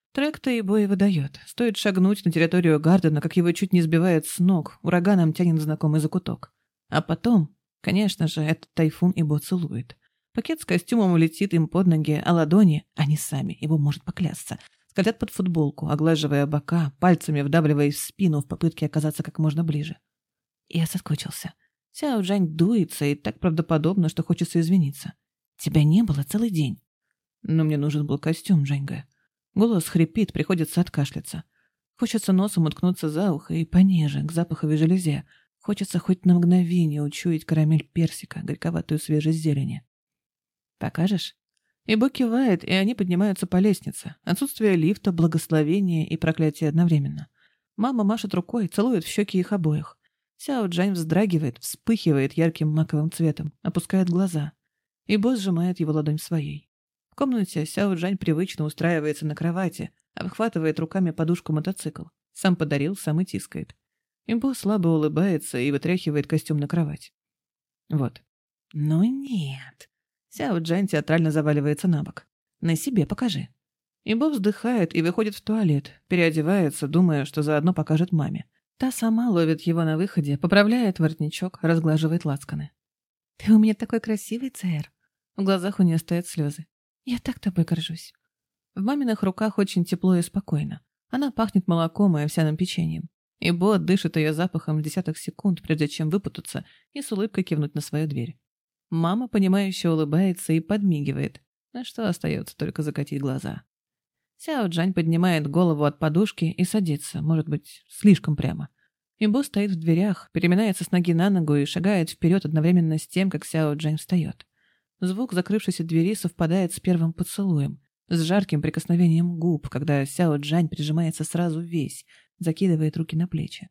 Трек-то Ибо и выдает. Стоит шагнуть на территорию Гардена, как его чуть не сбивает с ног, ураганом тянет знакомый закуток. А потом, конечно же, этот тайфун Ибо целует. Пакет с костюмом летит им под ноги, а ладони, они сами, Ибо может поклясться, скользят под футболку, оглаживая бока, пальцами вдавливаясь в спину в попытке оказаться как можно ближе. Я соскучился. Сяо Джань дуется и так правдоподобно, что хочется извиниться. Тебя не было целый день. Но мне нужен был костюм, Джаньга. Голос хрипит, приходится откашляться. Хочется носом уткнуться за ухо и пониже, к запаховой железе. Хочется хоть на мгновение учуять карамель персика, горьковатую свежесть зелени. «Покажешь?» Ибо кивает, и они поднимаются по лестнице. Отсутствие лифта, благословение и проклятие одновременно. Мама машет рукой, целует в щеки их обоих. Сяо Джань вздрагивает, вспыхивает ярким маковым цветом, опускает глаза. Ибо сжимает его ладонь своей. В комнате Сяо Джань привычно устраивается на кровати, обхватывает руками подушку-мотоцикл. Сам подарил, сам и тискает. Ибо слабо улыбается и вытряхивает костюм на кровать. Вот. Ну нет. Сяо Джань театрально заваливается на бок. На себе покажи. Ибо вздыхает и выходит в туалет, переодевается, думая, что заодно покажет маме. Та сама ловит его на выходе, поправляет воротничок, разглаживает лацканы. «Ты у меня такой красивый, Цэр!» В глазах у нее стоят слезы. «Я так тобой горжусь». В маминых руках очень тепло и спокойно. Она пахнет молоком и овсяным печеньем. Ибо дышит ее запахом в десяток секунд, прежде чем выпутаться и с улыбкой кивнуть на свою дверь. Мама, понимающе улыбается и подмигивает, на что остается только закатить глаза. Сяо Джань поднимает голову от подушки и садится, может быть, слишком прямо. Ибо стоит в дверях, переминается с ноги на ногу и шагает вперед одновременно с тем, как Сяо Джань встает. Звук закрывшейся двери совпадает с первым поцелуем, с жарким прикосновением губ, когда Сяо Джань прижимается сразу весь, закидывает руки на плечи.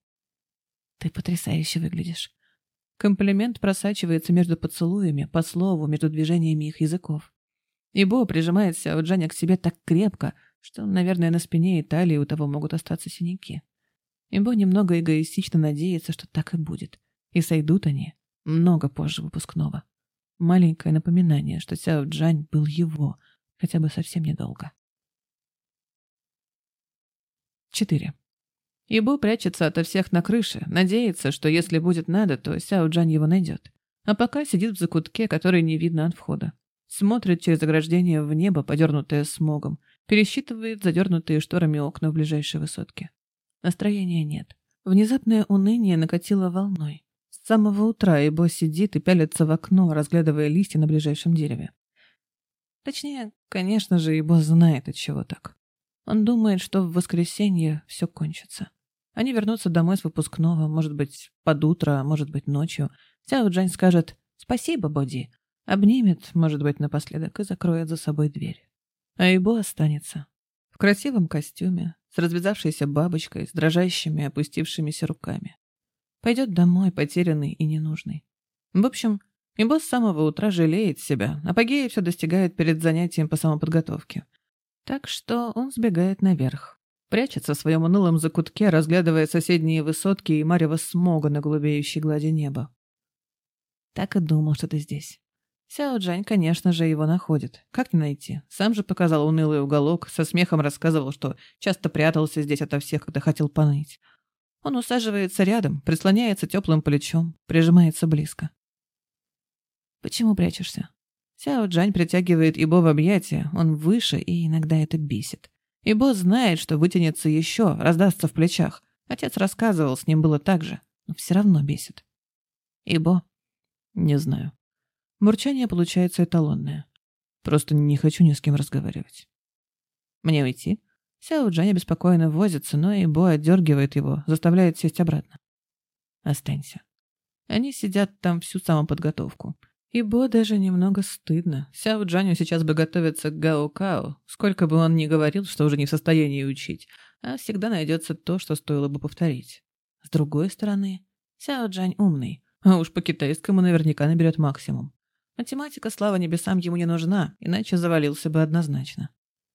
«Ты потрясающе выглядишь». Комплимент просачивается между поцелуями, по слову, между движениями их языков. Ибо прижимает Сяо Джаня к себе так крепко, что, наверное, на спине и талии у того могут остаться синяки. Ибо немного эгоистично надеется, что так и будет. И сойдут они много позже выпускного. Маленькое напоминание, что Сяо Джань был его, хотя бы совсем недолго. 4. Ибо прячется ото всех на крыше, надеется, что если будет надо, то Сяо Джань его найдет. А пока сидит в закутке, который не видно от входа. Смотрит через ограждение в небо, подернутое смогом, пересчитывает задернутые шторами окна в ближайшей высотке. Настроения нет. Внезапное уныние накатило волной. С самого утра Ибо сидит и пялится в окно, разглядывая листья на ближайшем дереве. Точнее, конечно же, Ибо знает, от чего так. Он думает, что в воскресенье все кончится. Они вернутся домой с выпускного, может быть, под утро, может быть, ночью. Сяо Джань скажет «Спасибо, Боди», обнимет, может быть, напоследок и закроет за собой дверь. А Ибо останется. В красивом костюме, с развязавшейся бабочкой, с дрожащими, опустившимися руками. Пойдет домой, потерянный и ненужный. В общем, Ибо с самого утра жалеет себя, апогея все достигает перед занятием по самоподготовке. Так что он сбегает наверх. Прячется в своем унылом закутке, разглядывая соседние высотки и марево смога на голубеющей глади неба. Так и думал, что ты здесь. Сяо Джань, конечно же, его находит. Как не найти? Сам же показал унылый уголок, со смехом рассказывал, что часто прятался здесь ото всех, когда хотел поныть. Он усаживается рядом, прислоняется теплым плечом, прижимается близко. «Почему прячешься?» Сяо Джань притягивает Ибо в объятия, он выше, и иногда это бесит. Ибо знает, что вытянется еще, раздастся в плечах. Отец рассказывал, с ним было так же, но все равно бесит. Ибо? Не знаю. Мурчание получается эталонное. Просто не хочу ни с кем разговаривать. Мне уйти? Сяо Джань обеспокоенно возится, но Ибо отдергивает его, заставляет сесть обратно. Останься. Они сидят там всю самоподготовку. Ибо даже немного стыдно. Сяо Джаню сейчас бы готовиться к Гао-Као, сколько бы он ни говорил, что уже не в состоянии учить, а всегда найдется то, что стоило бы повторить. С другой стороны, Сяо Джань умный, а уж по китайскому наверняка наберет максимум. Математика, слава небесам, ему не нужна, иначе завалился бы однозначно.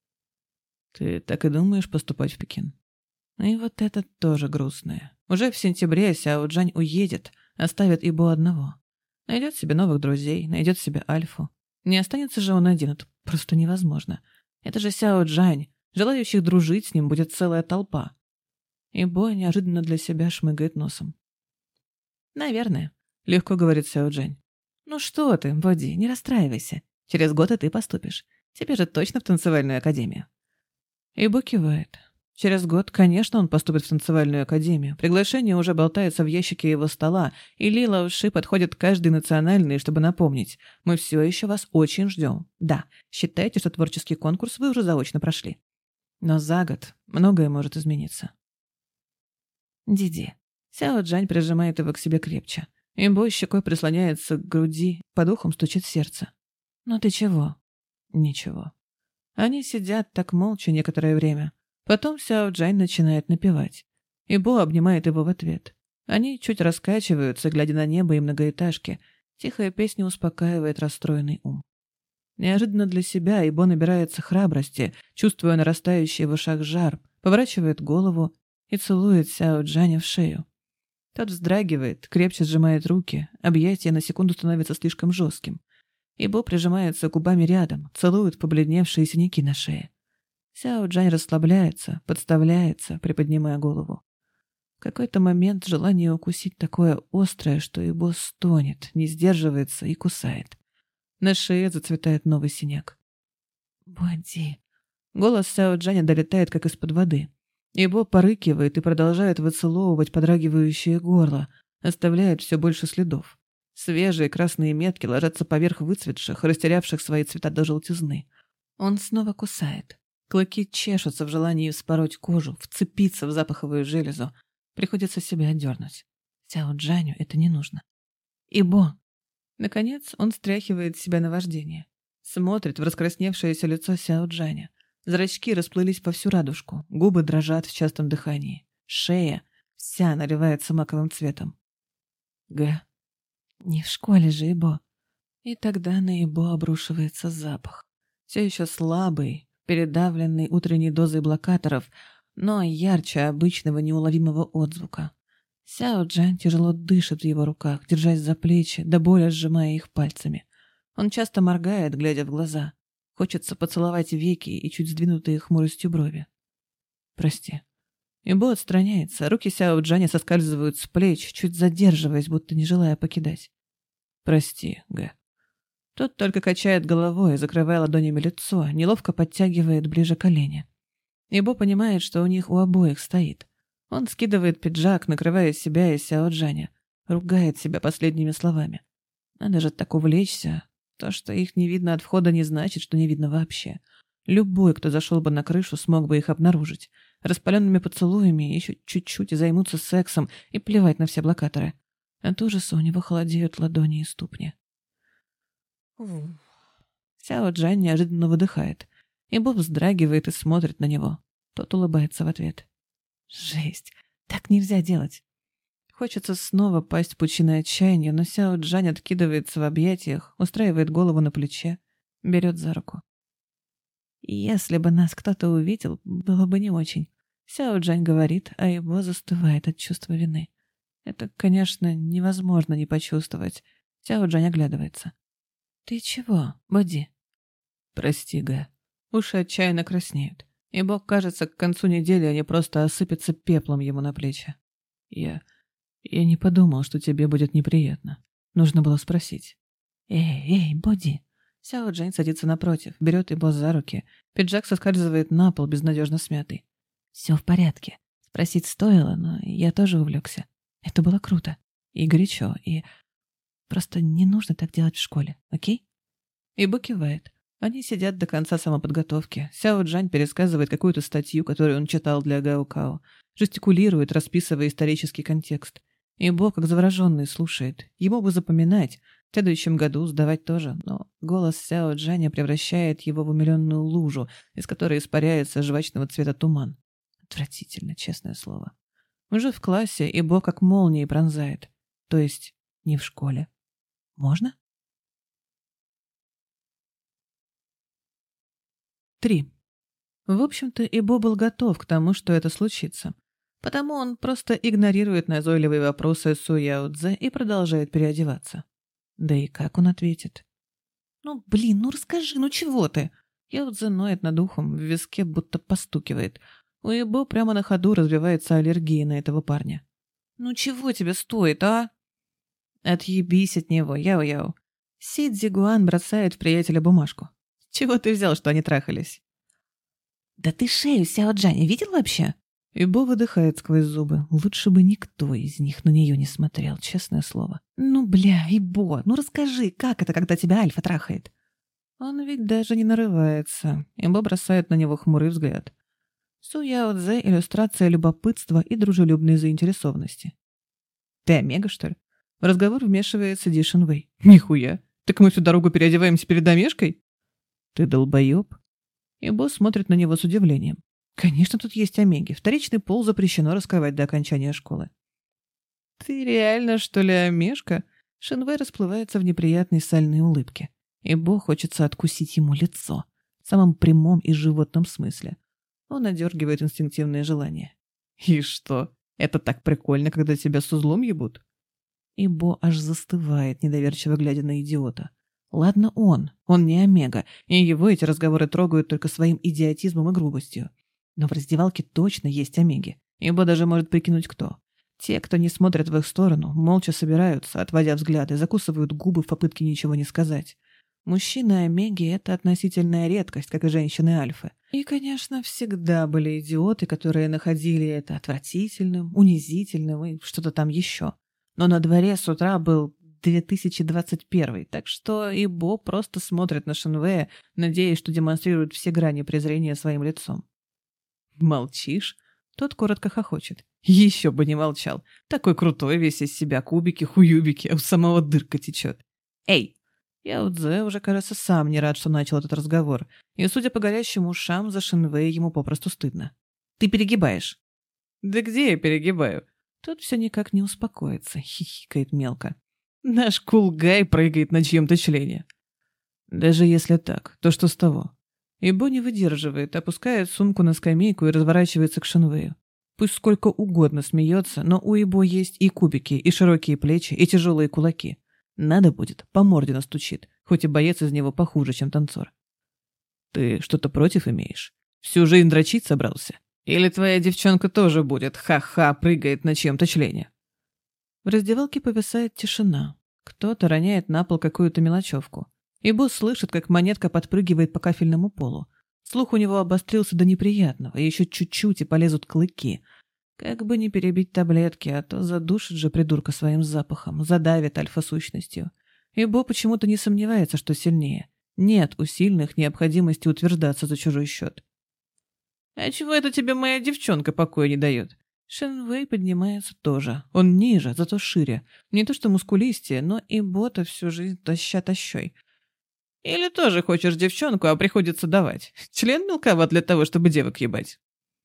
Ты так и думаешь поступать в Пекин? И вот это тоже грустное. Уже в сентябре Сяо Джань уедет, оставит Ибо одного. Найдет себе новых друзей, найдет себе Альфу. Не останется же он один, это просто невозможно. Это же Сяо Джань, Желающих дружить с ним будет целая толпа. Ибо неожиданно для себя шмыгает носом. «Наверное», — легко говорит Сяо Джань. «Ну что ты, Боди, не расстраивайся. Через год и ты поступишь. Тебе же точно в танцевальную академию». Ибо кивает. Через год, конечно, он поступит в танцевальную академию. Приглашение уже болтается в ящике его стола, и Ли Лаоши подходит каждый национальный, чтобы напомнить. Мы все еще вас очень ждем. Да, считайте, что творческий конкурс вы уже заочно прошли. Но за год многое может измениться. Диди. Сяо Джань прижимает его к себе крепче. Ибо щекой прислоняется к груди, по духам стучит сердце. «Ну ты чего?» «Ничего». Они сидят так молча некоторое время. Потом Сяо Джань начинает напевать. Ибо обнимает его в ответ. Они чуть раскачиваются, глядя на небо и многоэтажки. Тихая песня успокаивает расстроенный ум. Неожиданно для себя Ибо набирается храбрости, чувствуя нарастающий в ушах жар, поворачивает голову и целует Сяо Джаня в шею. Тот вздрагивает, крепче сжимает руки, объятие на секунду становится слишком жестким. Ибо прижимается губами рядом, целует побледневшие синяки на шее. Сяо Джань расслабляется, подставляется, приподнимая голову. В какой-то момент желание укусить такое острое, что Ибо стонет, не сдерживается и кусает. На шее зацветает новый синяк. «Боди!» Голос Сяо Джаня долетает, как из-под воды. Ибо порыкивает и продолжает выцеловывать подрагивающее горло, оставляет все больше следов. Свежие красные метки ложатся поверх выцветших, растерявших свои цвета до желтизны. Он снова кусает. Клыки чешутся в желании вспороть кожу, вцепиться в запаховую железу. Приходится себя отдернуть. Сяо Джаню это не нужно. «Ибо!» Наконец он стряхивает с себя наваждение. Смотрит в раскрасневшееся лицо Сяо Джаня. Зрачки расплылись по всю радужку, губы дрожат в частом дыхании. Шея вся наливается маковым цветом. «Г. Не в школе же, Ибо!» И тогда на Ибо обрушивается запах. Все еще слабый, передавленный утренней дозой блокаторов, но ярче обычного неуловимого отзвука. Сяо Джань тяжело дышит в его руках, держась за плечи, до боли сжимая их пальцами. Он часто моргает, глядя в глаза. Хочется поцеловать веки и чуть сдвинутые хмуростью брови. «Прости». Ибо отстраняется, руки Сяо Джаня соскальзывают с плеч, чуть задерживаясь, будто не желая покидать. «Прости, Г». Тот только качает головой, закрывая ладонями лицо, неловко подтягивает ближе колени. Ибо понимает, что у них у обоих стоит. Он скидывает пиджак, накрывая себя и Сяо Джаня, ругает себя последними словами. Надо же так увлечься. То, что их не видно от входа, не значит, что не видно вообще. Любой, кто зашел бы на крышу, смог бы их обнаружить. Распаленными поцелуями еще чуть-чуть и займутся сексом, и плевать на все блокаторы. От ужаса у него холодеют ладони и ступни. Сяо Джань неожиданно выдыхает. Ибо вздрагивает и смотрит на него. Тот улыбается в ответ. Жесть, так нельзя делать. Хочется снова пасть в пучины отчаяния, но Сяо Джань откидывается в объятиях, устраивает голову на плече, берет за руку. «Если бы нас кто-то увидел, было бы не очень», — Сяо Джань говорит, а его застывает от чувства вины. Это, конечно, невозможно не почувствовать. Сяо Джань оглядывается. «Ты чего, Боди?» «Прости, Гэ». Уши отчаянно краснеют. И Бог, кажется, к концу недели они просто осыпятся пеплом ему на плечи. Я не подумал, что тебе будет неприятно. Нужно было спросить. Эй, Боди. Сяо Джейн садится напротив, берет его за руки. Пиджак соскальзывает на пол, безнадежно смятый. Все в порядке. Спросить стоило, но я тоже увлекся. Это было круто. И горячо, и... Просто не нужно так делать в школе, окей? Ибо кивает. Они сидят до конца самоподготовки. Сяо Джань пересказывает какую-то статью, которую он читал для Гао Као. Жестикулирует, расписывая исторический контекст. Ибо, как завороженный, слушает. Ему бы запоминать. В следующем году сдавать тоже. Но голос Сяо Джаня превращает его в умиленную лужу, из которой испаряется жвачного цвета туман. Отвратительно, честное слово. Уже в классе Ибо как молнией пронзает. То есть не в школе. Можно? 3. В общем-то, Ибо был готов к тому, что это случится. Потому он просто игнорирует назойливые вопросы Су Яо Цзэ и продолжает переодеваться. Да и как он ответит? «Ну, блин, ну расскажи, ну чего ты?» Яудзе ноет над ухом, в виске будто постукивает. У Ибо прямо на ходу развивается аллергия на этого парня. «Ну чего тебе стоит, а?» «Отъебись от него, Яо-Яо». Си Цзигуан бросает в приятеля бумажку. «Чего ты взял, что они трахались?» «Да ты шею Сяо Джаня видел вообще?» Ибо выдыхает сквозь зубы. Лучше бы никто из них на нее не смотрел, честное слово. «Ну, бля, Ибо, ну расскажи, как это, когда тебя Альфа трахает?» Он ведь даже не нарывается. Ибо бросает на него хмурый взгляд. Су Яо Цзэ — иллюстрация любопытства и дружелюбной заинтересованности. «Ты Омега, что ли?» В разговор вмешивается Ди Шинвэй. «Нихуя! Так мы всю дорогу переодеваемся перед Омежкой?» «Ты долбоеб?» Ибо смотрит на него с удивлением. «Конечно, тут есть омеги. Вторичный пол запрещено раскрывать до окончания школы». «Ты реально, что ли, омежка?» Шинвэй расплывается в неприятной сальной улыбке. Ибо хочется откусить ему лицо. В самом прямом и животном смысле. Он одергивает инстинктивные желания. «И что? Это так прикольно, когда тебя с узлом ебут?» Ибо аж застывает, недоверчиво глядя на идиота. Ладно он не омега, и его эти разговоры трогают только своим идиотизмом и грубостью. Но в раздевалке точно есть омеги. Ибо даже может прикинуть кто. Те, кто не смотрит в их сторону, молча собираются, отводя взгляды, закусывают губы в попытке ничего не сказать. Мужчины омеги — это относительная редкость, как и женщины альфы. И, конечно, всегда были идиоты, которые находили это отвратительным, унизительным и что-то там еще. Но на дворе с утра был 2021, так что Ибо просто смотрит на Шинвэя, надеясь, что демонстрирует все грани презрения своим лицом. «Молчишь?» Тот коротко хохочет. «Еще бы не молчал. Такой крутой весь из себя, кубики-хуюбики, а у самого дырка течет. Эй!» Яо Цзэ уже, кажется, сам не рад, что начал этот разговор, и, судя по горящим ушам, за Шинвэя ему попросту стыдно. «Ты перегибаешь». «Да где я перегибаю?» Тот все никак не успокоится, хихикает мелко. «Наш кулгай прыгает на чьем-то члене». «Даже если так, то что с того?» Ибо не выдерживает, опускает сумку на скамейку и разворачивается к Шинвэю. Пусть сколько угодно смеется, но у Ибо есть и кубики, и широкие плечи, и тяжелые кулаки. Надо будет, по морде настучит, хоть и боец из него похуже, чем танцор. «Ты что-то против имеешь? Всю жизнь дрочить собрался? Или твоя девчонка тоже будет, ха-ха, прыгает на чьем-то члене?» В раздевалке повисает тишина. Кто-то роняет на пол какую-то мелочевку. И босс слышит, как монетка подпрыгивает по кафельному полу. Слух у него обострился до неприятного, и еще чуть-чуть и полезут клыки. Как бы не перебить таблетки, а то задушит же придурка своим запахом, задавит альфа-сущностью. И Бо почему-то не сомневается, что сильнее. Нет у сильных необходимости утверждаться за чужой счет. «А чего это тебе моя девчонка покоя не дает?» Шинвэй поднимается тоже. Он ниже, зато шире. Не то что мускулистее, но и Бота всю жизнь таща-тащой. «Или тоже хочешь девчонку, а приходится давать? Член мелковат для того, чтобы девок ебать?»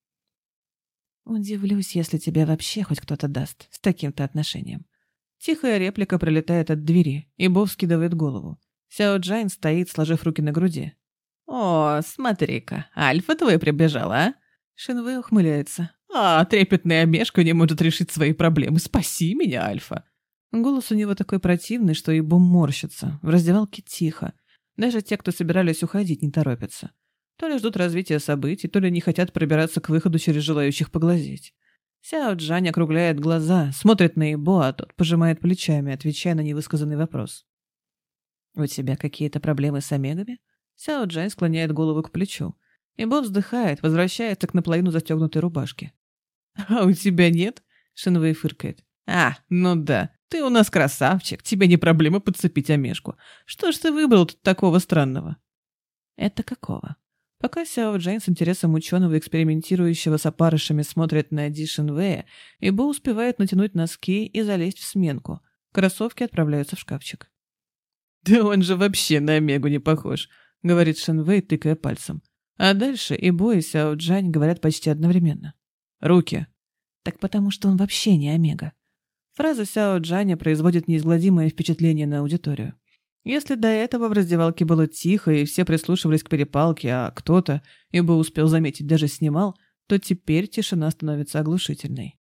«Удивлюсь, если тебе вообще хоть кто-то даст с таким-то отношением». Тихая реплика пролетает от двери, и Бо вскидывает голову. Сяо Джайн стоит, сложив руки на груди. «О, смотри-ка, Альфа твой прибежала, а?» Шинвэй ухмыляется. Трепетная Омежка не может решить свои проблемы. Спаси меня, Альфа!» Голос у него такой противный, что и Бо морщится. В раздевалке тихо. Даже те, кто собирались уходить, не торопятся. То ли ждут развития событий, то ли не хотят пробираться к выходу через желающих поглазеть. Сяо Джань округляет глаза, смотрит на Ибо, а тот пожимает плечами, отвечая на невысказанный вопрос. «У тебя какие-то проблемы с омегами?» Сяо Джань склоняет голову к плечу. Ибо вздыхает, возвращается к наполовину застегнутой рубашке. «А у тебя нет?» — Шинвэй фыркает. Ну да, ты у нас красавчик, тебе не проблема подцепить омежку. Что ж ты выбрал тут такого странного?» «Это какого?» Пока Сяо Джейн с интересом ученого, экспериментирующего с опарышами, смотрит на Ди Шинвэя, Ибо успевает натянуть носки и залезть в сменку. Кроссовки отправляются в шкафчик. «Да он же вообще на омегу не похож», — говорит Шинвэй, тыкая пальцем. А дальше Ибо и Сяо Джань говорят почти одновременно. «Руки». «Так потому что он вообще не омега». Фраза Сяо Джаня производит неизгладимое впечатление на аудиторию. Если до этого в раздевалке было тихо, и все прислушивались к перепалке, а кто-то, Ибо успел заметить, даже снимал, то теперь тишина становится оглушительной.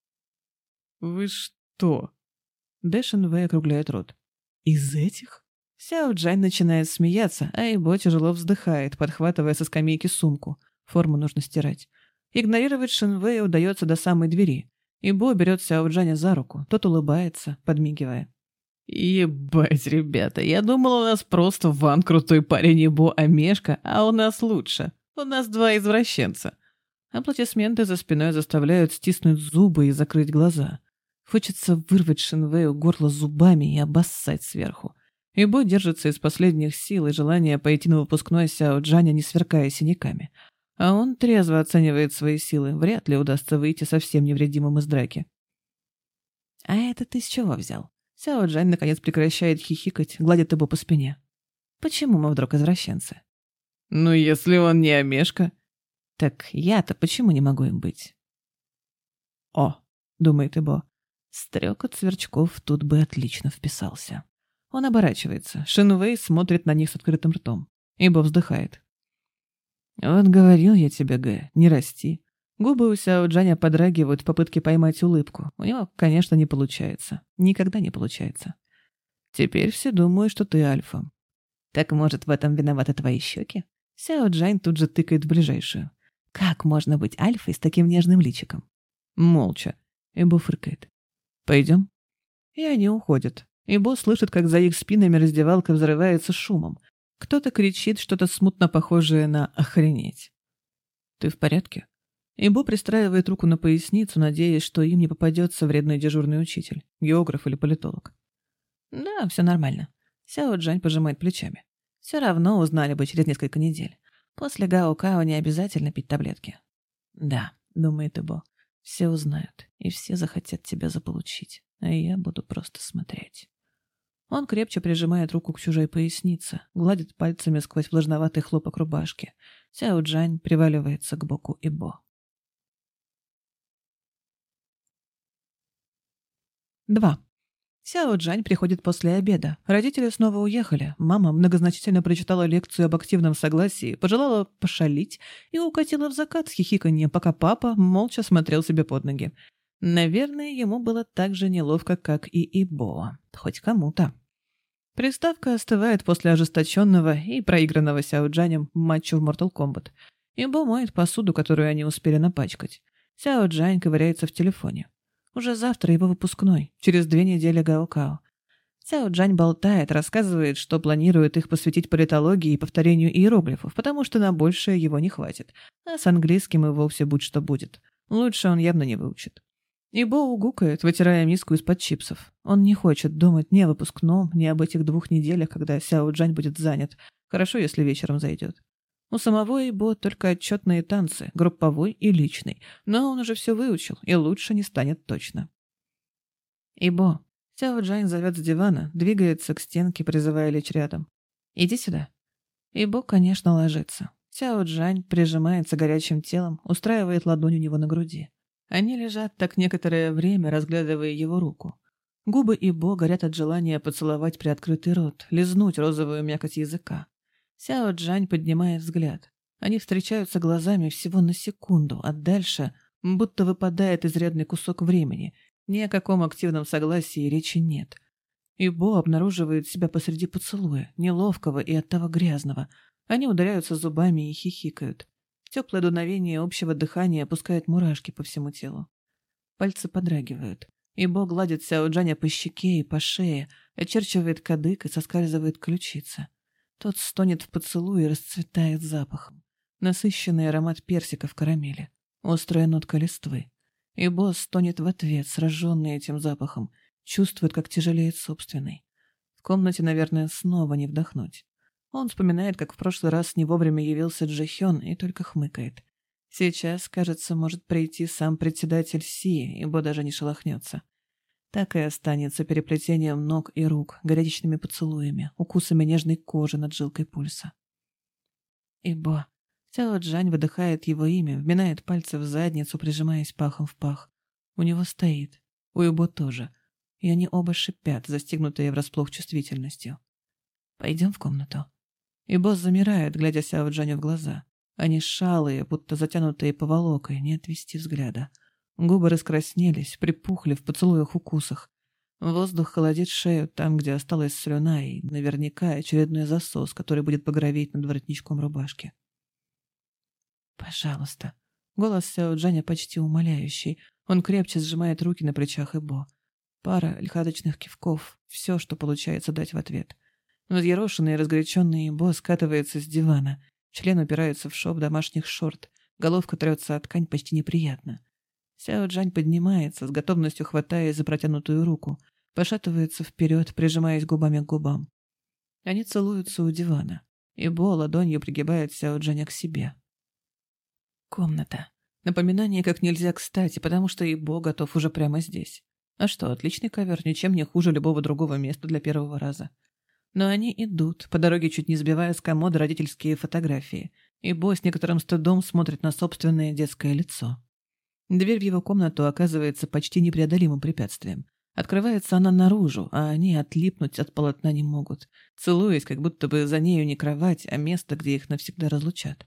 «Вы что?» Дэ Шинвэй округляет рот. «Из этих?» Сяо Джань начинает смеяться, а Ибо тяжело вздыхает, подхватывая со скамейки сумку. Форму нужно стирать. Игнорировать Шинвэя удается до самой двери. Ибо берет Сяо Джаня за руку, тот улыбается, подмигивая. «Ебать, ребята, я думал, у нас просто Ван крутой парень Ибо Амешка, а у нас лучше. У нас два извращенца». Аплодисменты за спиной заставляют стиснуть зубы и закрыть глаза. Хочется вырвать Шинвэю горло зубами и обоссать сверху. Ибо держится из последних сил, и желание пойти на выпускной Сяо Джаня не сверкая синяками. А он трезво оценивает свои силы, вряд ли удастся выйти совсем невредимым из драки. «А это ты с чего взял?» Сяо Джань наконец прекращает хихикать, гладит Ибо по спине. «Почему мы вдруг извращенцы?» «Ну, если он не Амешка...» «Так я-то почему не могу им быть?» «О!» — думает Ибо. Стрекот сверчков тут бы отлично вписался. Он оборачивается. Шинвэй смотрит на них с открытым ртом. Ибо вздыхает. «Вот говорил я тебе, Гэ, не расти». Губы у Сяо Джаня подрагивают в попытке поймать улыбку. У него, конечно, не получается. Никогда не получается. «Теперь все думают, что ты альфа». «Так, может, в этом виноваты твои щеки?» Сяо Джань тут же тыкает в ближайшую. «Как можно быть альфой с таким нежным личиком?» Молча. Ибо фыркает. «Пойдем?» И они уходят. Ибо слышит, как за их спинами раздевалка взрывается шумом. Кто-то кричит что-то смутно похожее на «охренеть». «Ты в порядке?» Ибо пристраивает руку на поясницу, надеясь, что им не попадется вредный дежурный учитель, географ или политолог. «Да, все нормально». Сяо Джань пожимает плечами. «Все равно узнали бы через несколько недель. После Гао-Као не обязательно пить таблетки». «Да», — думает Ибо, — «все узнают, и все захотят тебя заполучить, а я буду просто смотреть». Он крепче прижимает руку к чужой пояснице, гладит пальцами сквозь влажноватый хлопок рубашки. Сяо Джань приваливается к боку Ибо. 2. Сяо Джань приходит после обеда. Родители снова уехали. Мама многозначительно прочитала лекцию об активном согласии, пожелала пошалить и укатила в закат с хихиканьем, пока папа молча смотрел себе под ноги. Наверное, ему было так же неловко, как и Ибо. Хоть кому-то. Приставка остывает после ожесточенного и проигранного Сяо Джанем матча в Mortal Kombat. Ибо моет посуду, которую они успели напачкать. Сяо Джань ковыряется в телефоне. Уже завтра его выпускной, через 2 недели Гао-Као. Сяо Джань болтает, рассказывает, что планирует их посвятить политологии и повторению иероглифов, потому что на большее его не хватит. А с английским и вовсе будь что будет. Лучше он явно не выучит. Ибо угукает, вытирая миску из-под чипсов. Он не хочет думать ни о выпускном, ни об этих 2 неделях, когда Сяо Джань будет занят. Хорошо, если вечером зайдет. У самого Ибо только отчетные танцы, групповой и личный. Но он уже все выучил, и лучше не станет точно. «Ибо». Сяо Джань зовет с дивана, двигается к стенке, призывая лечь рядом. «Иди сюда». Ибо, конечно, ложится. Сяо Джань прижимается горячим телом, устраивает ладонь у него на груди. Они лежат так некоторое время, разглядывая его руку. Губы Ибо горят от желания поцеловать приоткрытый рот, лизнуть розовую мякоть языка. Сяо Джань поднимает взгляд. Они встречаются глазами всего на секунду, а дальше будто выпадает изрядный кусок времени. Ни о каком активном согласии речи нет. Ибо обнаруживает себя посреди поцелуя, неловкого и оттого грязного. Они ударяются зубами и хихикают. Теплое дуновение общего дыхания опускает мурашки по всему телу. Пальцы подрагивают. Ибо гладит Сяо Джаня по щеке и по шее, очерчивает кадык и соскальзывает ключица. Тот стонет в поцелуе и расцветает запахом. Насыщенный аромат персика в карамели. Острая нотка листвы. Ибо стонет в ответ, сраженный этим запахом. Чувствует, как тяжелеет собственный. В комнате, наверное, снова не вдохнуть. Он вспоминает, как в прошлый раз не вовремя явился Джи Хён и только хмыкает. Сейчас, кажется, может прийти сам председатель Си, ибо даже не шелохнется. Так и останется переплетением ног и рук, горячечными поцелуями, укусами нежной кожи над жилкой пульса. Ибо. Сяо Джань выдыхает его имя, вминает пальцы в задницу, прижимаясь пахом в пах. У него стоит. У Ибо тоже. И они оба шипят, застигнутые врасплох чувствительностью. «Пойдем в комнату». Ибо замирает, глядя Сяо Джаню в глаза. Они шалые, будто затянутые поволокой, не отвести взгляда. Губы раскраснелись, припухли в поцелуях-укусах. Воздух холодит шею там, где осталась слюна, и наверняка очередной засос, который будет багроветь над воротничком рубашки. «Пожалуйста». Голос Сяо Джаня почти умоляющий. Он крепче сжимает руки на плечах Ибо. Пара лихорадочных кивков — все, что получается дать в ответ. Взъерошенный и разгоряченный Ибо скатывается с дивана. Член упирается в шов домашних шорт. Головка трется о ткань почти неприятно. Сяо Джань поднимается, с готовностью хватаясь за протянутую руку. Пошатывается вперед, прижимаясь губами к губам. Они целуются у дивана. Ибо ладонью пригибает Сяо Джаня к себе. Комната. Напоминание как нельзя кстати, потому что Ибо готов уже прямо здесь. А что, отличный ковер, ничем не хуже любого другого места для первого раза. Но они идут, по дороге чуть не сбивая с комода родительские фотографии. Ибо с некоторым стыдом смотрит на собственное детское лицо. Дверь в его комнату оказывается почти непреодолимым препятствием. Открывается она наружу, а они отлипнуть от полотна не могут, целуясь, как будто бы за нею не кровать, а место, где их навсегда разлучат.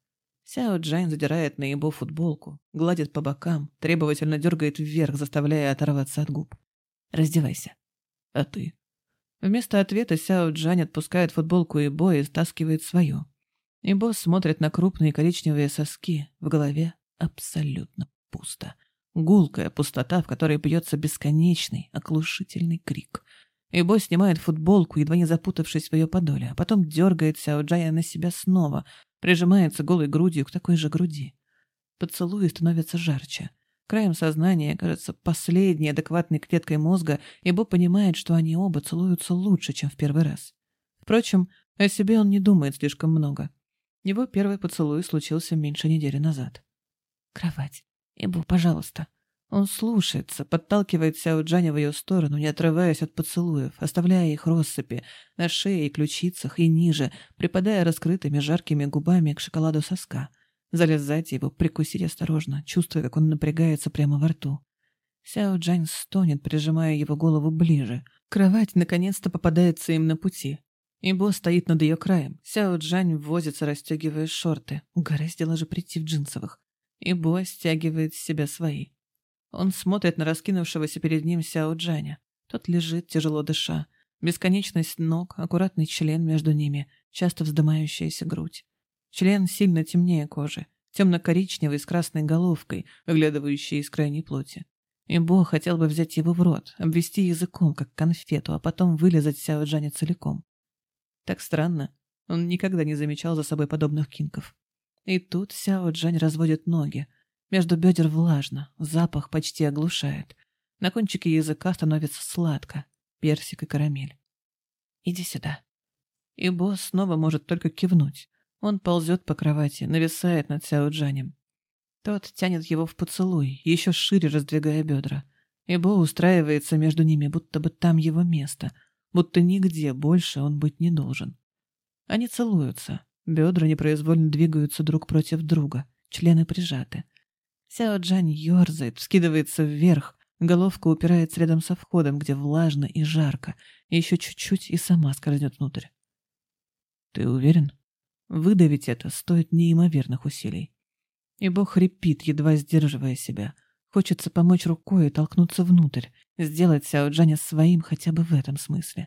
Сяо Джань задирает на Ибо футболку, гладит по бокам, требовательно дергает вверх, заставляя оторваться от губ. «Раздевайся». «А ты?» Вместо ответа Сяо Джань отпускает футболку Ибо и стаскивает свою. Ибо смотрит на крупные коричневые соски. В голове абсолютно пусто. Гулкая пустота, в которой бьется бесконечный, оглушительный крик. Ибо снимает футболку, едва не запутавшись в ее подоле, а потом дергает Сяо Джаня на себя снова, прижимается голой грудью к такой же груди. Поцелуи становятся жарче. Краем сознания, кажется, последней адекватной клеткой мозга, Ибо понимает, что они оба целуются лучше, чем в первый раз. Впрочем, о себе он не думает слишком много. Его первый поцелуй случился меньше недели назад. «Кровать. Ибо, пожалуйста». Он слушается, подталкивает Сяо Джаня в ее сторону, не отрываясь от поцелуев, оставляя их россыпи на шее и ключицах и ниже, припадая раскрытыми жаркими губами к шоколаду соска. Залезать его, прикусить осторожно, чувствуя, как он напрягается прямо во рту. Сяо Джань стонет, прижимая его голову ближе. Кровать наконец-то попадается им на пути. Ибо стоит над ее краем. Сяо Джань возится, расстегивая шорты. Угораздило же прийти в джинсовых. Ибо стягивает с себя свои. Он смотрит на раскинувшегося перед ним Сяо Джаня. Тот лежит, тяжело дыша. Бесконечность ног, аккуратный член между ними, часто вздымающаяся грудь. Член сильно темнее кожи, темно-коричневый с красной головкой, выглядывающей из крайней плоти. Ибо хотел бы взять его в рот, обвести языком, как конфету, а потом вылезать Сяо Джаня целиком. Так странно, он никогда не замечал за собой подобных кинков. И тут Сяо Джань разводит ноги. Между бедер влажно, запах почти оглушает. На кончике языка становится сладко, персик и карамель. «Иди сюда». Ибо снова может только кивнуть. Он ползет по кровати, нависает над Сяо Джанем. Тот тянет его в поцелуй, еще шире раздвигая бедра. Ибо устраивается между ними, будто бы там его место, будто нигде больше он быть не должен. Они целуются, бедра непроизвольно двигаются друг против друга, члены прижаты. Сяо Джань ерзает, вскидывается вверх, головка упирается рядом со входом, где влажно и жарко, и еще чуть-чуть и сама скользнет внутрь. «Ты уверен?» Выдавить это стоит неимоверных усилий. Ибо хрипит, едва сдерживая себя. Хочется помочь рукой и толкнуться внутрь, сделать Сяо Джаня своим хотя бы в этом смысле.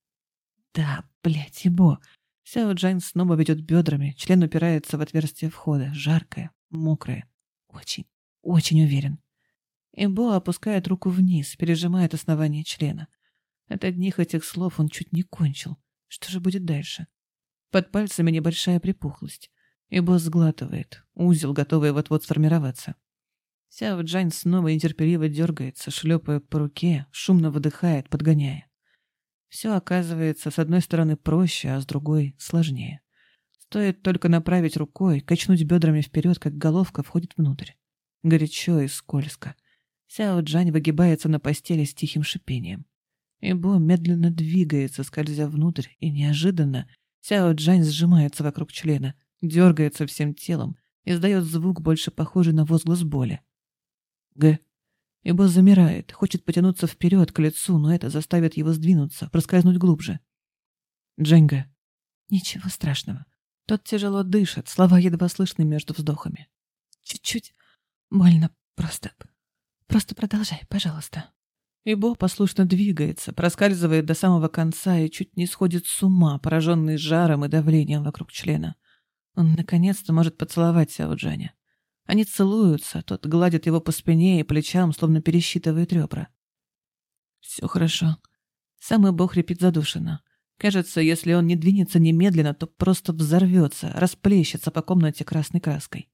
«Да, блядь, Ибо!» Сяо Джань снова ведет бедрами, член упирается в отверстие входа, жаркое, мокрое. Очень, очень уверен. Ибо опускает руку вниз, пережимает основание члена. От одних этих слов он чуть не кончил. Что же будет дальше? Под пальцами небольшая припухлость. Ибо сглатывает, узел, готовый вот-вот сформироваться. Сяо Джань снова нетерпеливо дергается, шлепая по руке, шумно выдыхает, подгоняя. Все оказывается с одной стороны проще, а с другой сложнее. Стоит только направить рукой, качнуть бедрами вперед, как головка входит внутрь. Горячо и скользко. Сяо Джань выгибается на постели с тихим шипением. Ибо медленно двигается, скользя внутрь, и неожиданно Сяо Джань сжимается вокруг члена, дергается всем телом, издает звук, больше похожий на возглас боли. «Г». Ибо замирает, хочет потянуться вперед к лицу, но это заставит его сдвинуться, проскользнуть глубже. «Дженга». Ничего страшного. Тот тяжело дышит, слова едва слышны между вздохами. «Чуть-чуть больно, просто продолжай, пожалуйста». Ибо послушно двигается, проскальзывает до самого конца и чуть не сходит с ума, пораженный жаром и давлением вокруг члена. Он наконец-то может поцеловать Сяо Джаня. Они целуются, тот гладит его по спине и плечам, словно пересчитывает ребра. Все хорошо. Сам Ибо хрипит задушенно. Кажется, если он не двинется немедленно, то просто взорвется, расплещется по комнате красной краской.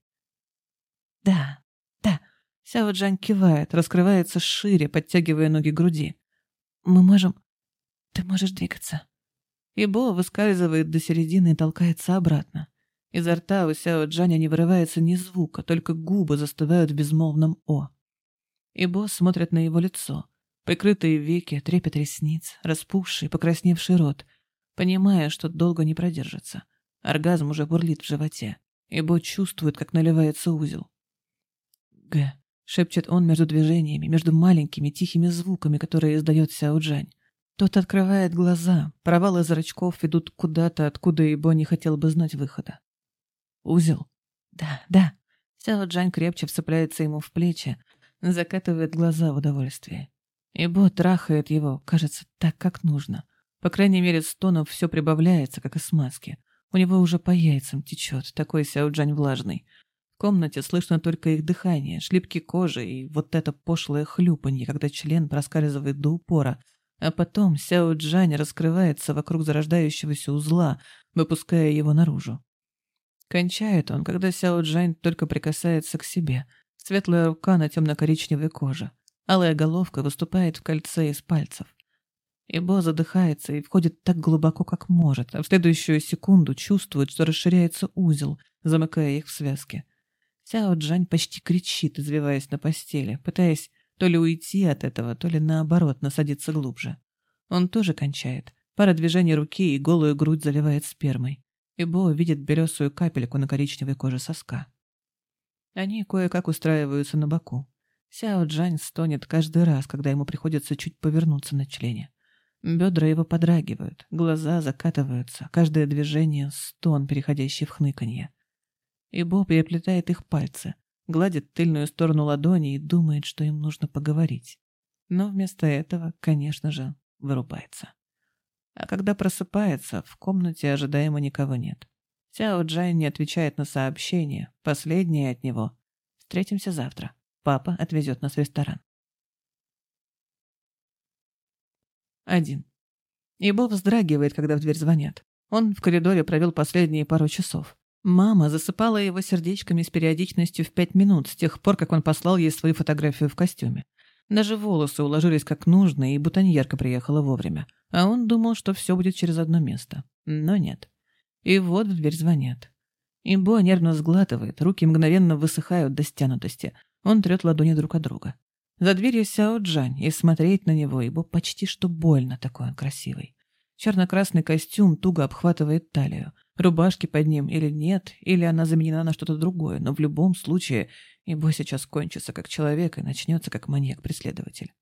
Да, да. Сяо Джань кивает, раскрывается шире, подтягивая ноги к груди. Мы можем... Ты можешь двигаться. Ибо выскальзывает до середины и толкается обратно. Изо рта у Сяо Джаня не вырывается ни звука, только губы застывают в безмолвном «о». Ибо смотрит на его лицо. Прикрытые веки, трепет ресниц, распухший, покрасневший рот. Понимая, что долго не продержится. Оргазм уже бурлит в животе. Ибо чувствует, как наливается узел. «Г», — шепчет он между движениями, между маленькими тихими звуками, которые издает Сяо Джань. Тот открывает глаза, провалы зрачков ведут куда-то, откуда Ибо не хотел бы знать выхода. «Узел?» «Да, да». Сяо Джань крепче вцепляется ему в плечи, закатывает глаза в удовольствии. Ибо трахает его, кажется, так, как нужно. По крайней мере, стонов все прибавляется, как из смазки. У него уже по яйцам течет, такой Сяо Джань влажный. В комнате слышно только их дыхание, шлепки кожи и вот это пошлое хлюпанье, когда член проскальзывает до упора, а потом Сяо Джань раскрывается вокруг зарождающегося узла, выпуская его наружу. Кончает он, когда Сяо Джань только прикасается к себе. Светлая рука на темно-коричневой коже. Алая головка выступает в кольце из пальцев. Ибо задыхается и входит так глубоко, как может, а в следующую секунду чувствует, что расширяется узел, замыкая их в связке. Сяо Джань почти кричит, извиваясь на постели, пытаясь то ли уйти от этого, то ли наоборот насадиться глубже. Он тоже кончает. Пара движений руки и голую грудь заливает спермой. Ибо видит белесую капельку на коричневой коже соска. Они кое-как устраиваются на боку. Сяо Джань стонет каждый раз, когда ему приходится чуть повернуться на члене. Бедра его подрагивают, глаза закатываются, каждое движение — стон, переходящий в хныканье. Ибо переплетает их пальцы, гладит тыльную сторону ладони и думает, что им нужно поговорить. Но вместо этого, конечно же, вырубается. А когда просыпается, в комнате ожидаемо никого нет. Сяо Джань не отвечает на сообщение, последнее от него. Встретимся завтра. Папа отвезет нас в ресторан. 1. Ибо вздрагивает, когда в дверь звонят. Он в коридоре провел последние пару часов. Мама засыпала его сердечками с периодичностью в 5 минут с тех пор, как он послал ей свою фотографию в костюме. Даже волосы уложились как нужно, и бутоньерка приехала вовремя. А он думал, что все будет через одно место. Но нет. И вот в дверь звонят. Ибо нервно сглатывает, руки мгновенно высыхают до стянутости. Он трет ладони друг от друга. За дверью Сяо Джань, и смотреть на него Ибо почти что больно, такой он красивый. Черно-красный костюм туго обхватывает талию. Рубашки под ним или нет, или она заменена на что-то другое, но в любом случае Ибо сейчас кончится как человек и начнется как маньяк-преследователь.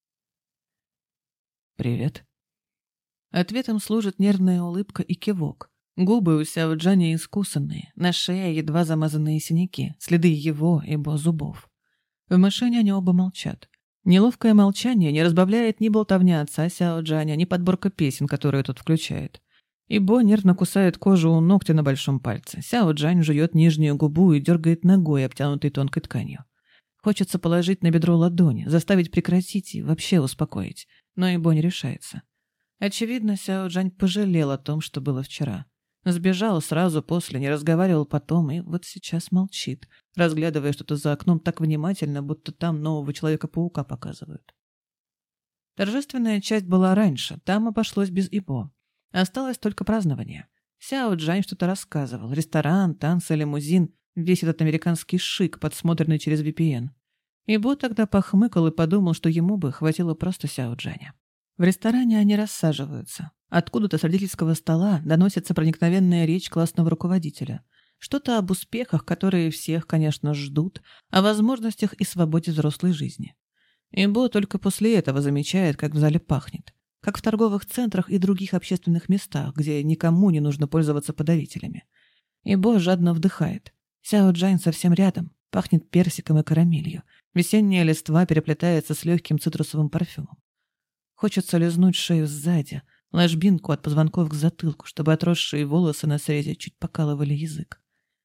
«Привет». Ответом служит нервная улыбка и кивок. Губы у Сяо Джаня искусанные, на шее едва замазанные синяки, следы его, Ибо зубов. В машине они оба молчат. Неловкое молчание не разбавляет ни болтовня отца Сяо Джаня, ни подборка песен, которые тот включает. Ибо нервно кусает кожу у ногтя на большом пальце. Сяо Джань жует нижнюю губу и дергает ногой, обтянутой тонкой тканью. Хочется положить на бедро ладони, заставить прекратить и вообще успокоить. Но Ибо не решается. Очевидно, Сяо Джань пожалел о том, что было вчера. Сбежал сразу после, не разговаривал потом и вот сейчас молчит, разглядывая что-то за окном так внимательно, будто там нового Человека-паука показывают. Торжественная часть была раньше, там обошлось без Ибо. Осталось только празднование. Сяо Джань что-то рассказывал. Ресторан, танцы, лимузин, весь этот американский шик, подсмотренный через VPN. Ибо тогда похмыкал и подумал, что ему бы хватило просто Сяо Джаня. В ресторане они рассаживаются. Откуда-то с родительского стола доносится проникновенная речь классного руководителя. Что-то об успехах, которые всех, конечно, ждут, о возможностях и свободе взрослой жизни. Ибо только после этого замечает, как в зале пахнет. Как в торговых центрах и других общественных местах, где никому не нужно пользоваться подавителями. Ибо жадно вдыхает. Сяо Джань совсем рядом, пахнет персиком и карамелью. Весенняя листва переплетается с легким цитрусовым парфюмом. Хочется лизнуть шею сзади, ложбинку от позвонков к затылку, чтобы отросшие волосы на срезе чуть покалывали язык.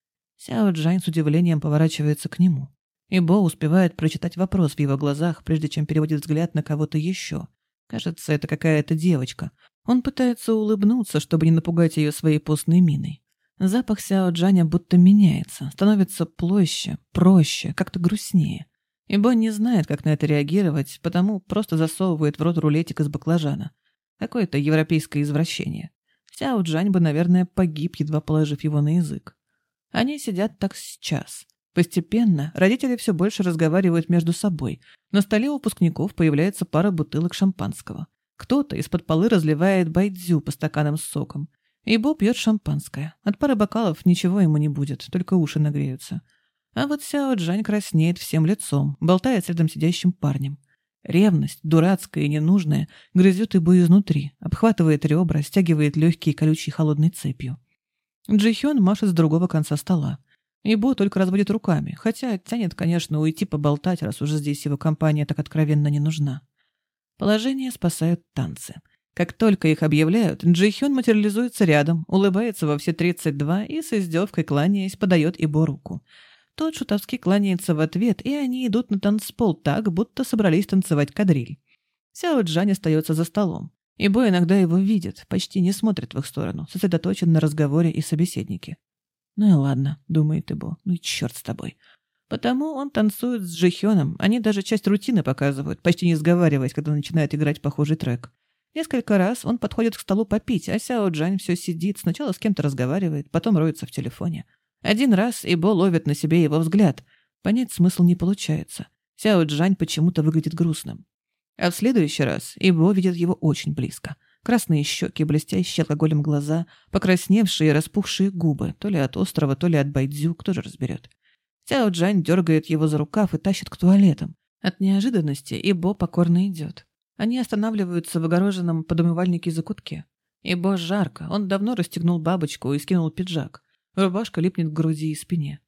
Сяо Джань с удивлением поворачивается к нему. И Бо успевает прочитать вопрос в его глазах, прежде чем переводит взгляд на кого-то еще. Кажется, это какая-то девочка. Он пытается улыбнуться, чтобы не напугать ее своей постной миной. Запах Сяо Джаня будто меняется, становится площе, проще, как-то грустнее. И Бо не знает, как на это реагировать, потому просто засовывает в рот рулетик из баклажана. Какое-то европейское извращение. Сяо Джань бы, наверное, погиб, едва положив его на язык. Они сидят так сейчас. Постепенно родители все больше разговаривают между собой. На столе у выпускников появляется пара бутылок шампанского. Кто-то из-под полы разливает байдзю по стаканам с соком. И Бо пьет шампанское. От пары бокалов ничего ему не будет, только уши нагреются. А вот Сяо Джань краснеет всем лицом, болтает с рядом сидящим парнем. Ревность, дурацкая и ненужная, грызет Ибо изнутри, обхватывает ребра, стягивает легкие колючей холодной цепью. Джи Хён машет с другого конца стола. Ибо только разводит руками, хотя тянет, конечно, уйти поболтать, раз уже здесь его компания так откровенно не нужна. Положение спасают танцы. Как только их объявляют, Джи Хён материализуется рядом, улыбается во все 32 и с издевкой кланяясь подает Ибо руку. Тот шутовски кланяется в ответ, и они идут на танцпол так, будто собрались танцевать кадриль. Сяо Джань остается за столом. Ибо иногда его видит, почти не смотрит в их сторону, сосредоточен на разговоре и собеседнике. «Ну и ладно», — думает Ибо, — «ну и черт с тобой». Потому он танцует с Джи Хёном, они даже часть рутины показывают, почти не сговариваясь, когда начинает играть похожий трек. Несколько раз он подходит к столу попить, а Сяо Джань все сидит, сначала с кем-то разговаривает, потом роется в телефоне. Один раз Ибо ловит на себе его взгляд. Понять смысл не получается. Сяо Джань почему-то выглядит грустным. А в следующий раз Ибо видит его очень близко. Красные щеки, блестящие алкоголем глаза, покрасневшие и распухшие губы, то ли от острова, то ли от байдзю, кто же разберет. Сяо Джань дергает его за рукав и тащит к туалетам. От неожиданности Ибо покорно идет. Они останавливаются в огороженном под умывальнике закутке. Ибо жарко, он давно расстегнул бабочку и скинул пиджак. Рубашка липнет к груди и спине.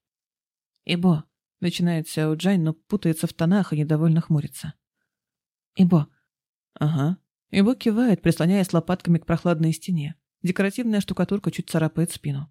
«Ибо», — начинает Сяо Джань, но путается в тонах и недовольно хмурится. «Ибо». «Ага». Ибо кивает, прислоняясь лопатками к прохладной стене. Декоративная штукатурка чуть царапает спину.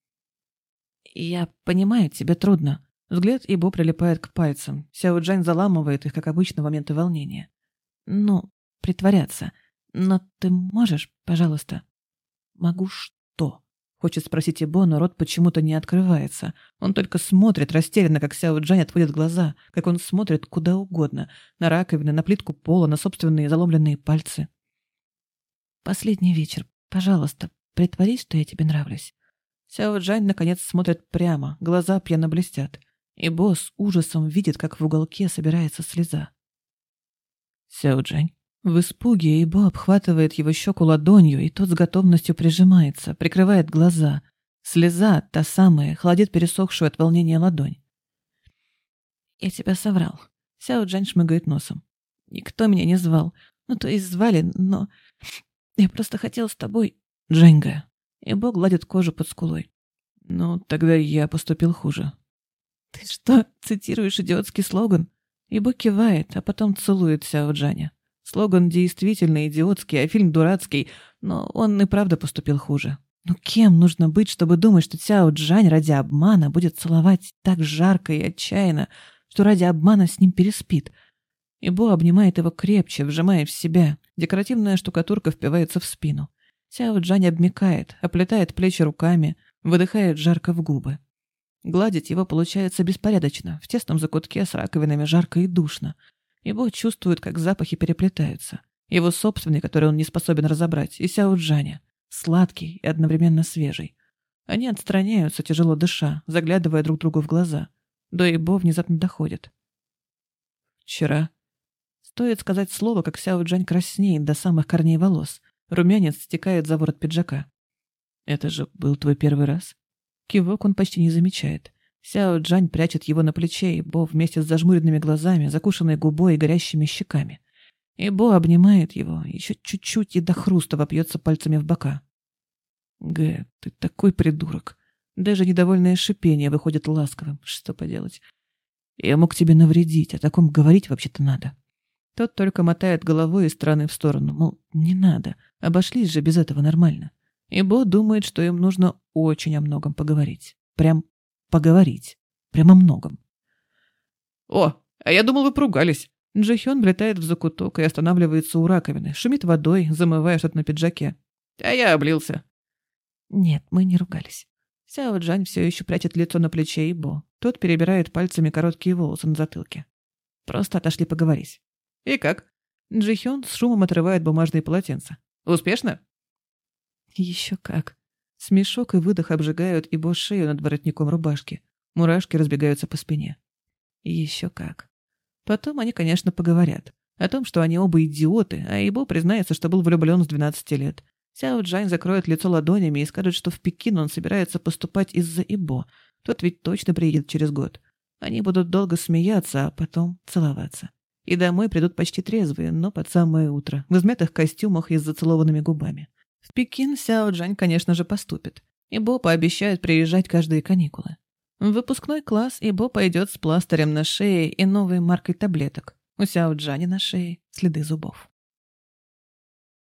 «Я понимаю, тебе трудно». Взгляд Ибо прилипает к пальцам. Сяо Джань заламывает их, как обычно, в моменты волнения. «Ну, притворяться. Но ты можешь, пожалуйста?» «Могу что?» Хочет спросить Ибо, но рот почему-то не открывается. Он только смотрит растерянно, как Сяо Джань отводит глаза, как он смотрит куда угодно. На раковину, на плитку пола, на собственные заломленные пальцы. «Последний вечер. Пожалуйста, притворись, что я тебе нравлюсь». Сяо Джань наконец смотрит прямо, глаза пьяно блестят. Ибо с ужасом видит, как в уголке собирается слеза. «Сяо Джань». В испуге Ибо обхватывает его щеку ладонью, и тот с готовностью прижимается, прикрывает глаза. Слеза, та самая, холодит пересохшую от волнения ладонь. «Я тебя соврал». Сяо Джань шмыгает носом. «Никто меня не звал. Ну, то есть звали, но... Я просто хотел с тобой...» «Джаньга». Ибо гладит кожу под скулой. «Ну, тогда я поступил хуже». «Ты что, цитируешь идиотский слоган?» Ибо кивает, а потом целует Сяо Джаня. Слоган действительно идиотский, а фильм дурацкий, но он и правда поступил хуже. Ну кем нужно быть, чтобы думать, что Сяо Джань ради обмана будет целовать так жарко и отчаянно, что ради обмана с ним переспит? Ибо обнимает его крепче, вжимая в себя. Декоративная штукатурка впивается в спину. Сяо Джань обмякает, оплетает плечи руками, выдыхает жарко в губы. Гладить его получается беспорядочно, в тесном закутке с раковинами жарко и душно. Ибо чувствует, как запахи переплетаются. Его собственный, который он не способен разобрать, и Сяо Джаня. Сладкий и одновременно свежий. Они отстраняются, тяжело дыша, заглядывая друг другу в глаза. До Ибо внезапно доходит. «Вчера...» Стоит сказать слово, как Сяо Джань краснеет до самых корней волос. Румянец стекает за ворот пиджака. «Это же был твой первый раз?» Кивок он почти не замечает. Сяо Джань прячет его на плече, и Бо вместе с зажмуренными глазами, закушенной губой и горящими щеками. И Бо обнимает его, еще чуть-чуть и до хруста вопьется пальцами в бока. «Гэ, ты такой придурок!» Даже недовольное шипение выходит ласковым. Что поделать? «Я мог тебе навредить, о таком говорить вообще-то надо». Тот только мотает головой из стороны в сторону, мол, не надо, обошлись же без этого нормально. Ибо думает, что им нужно очень о многом поговорить. Прям поговорить. Прям о многом. «О, а я думал, вы поругались». Джихён влетает в закуток и останавливается у раковины, шумит водой, замывая что-то на пиджаке. «А я облился». Нет, мы не ругались. Сяо Джань все еще прячет лицо на плече Ибо. Тот перебирает пальцами короткие волосы на затылке. Просто отошли поговорить. «И как?» Джихён с шумом отрывает бумажные полотенца. «Успешно?» Еще как. Смешок и выдох обжигают Ибо шею над воротником рубашки. Мурашки разбегаются по спине. Еще как. Потом они, конечно, поговорят. О том, что они оба идиоты, а Ибо признается, что был влюблен с 12 лет. Сяо Джань закроет лицо ладонями и скажет, что в Пекин он собирается поступать из-за Ибо. Тот ведь точно приедет через год. Они будут долго смеяться, а потом целоваться. И домой придут почти трезвые, но под самое утро, в измятых костюмах и с зацелованными губами. В Пекин Сяо Джань, конечно же, поступит. Ибо пообещает приезжать каждые каникулы. В выпускной класс Ибо пойдет с пластырем на шее и новой маркой таблеток. У Сяо Джаня на шее следы зубов.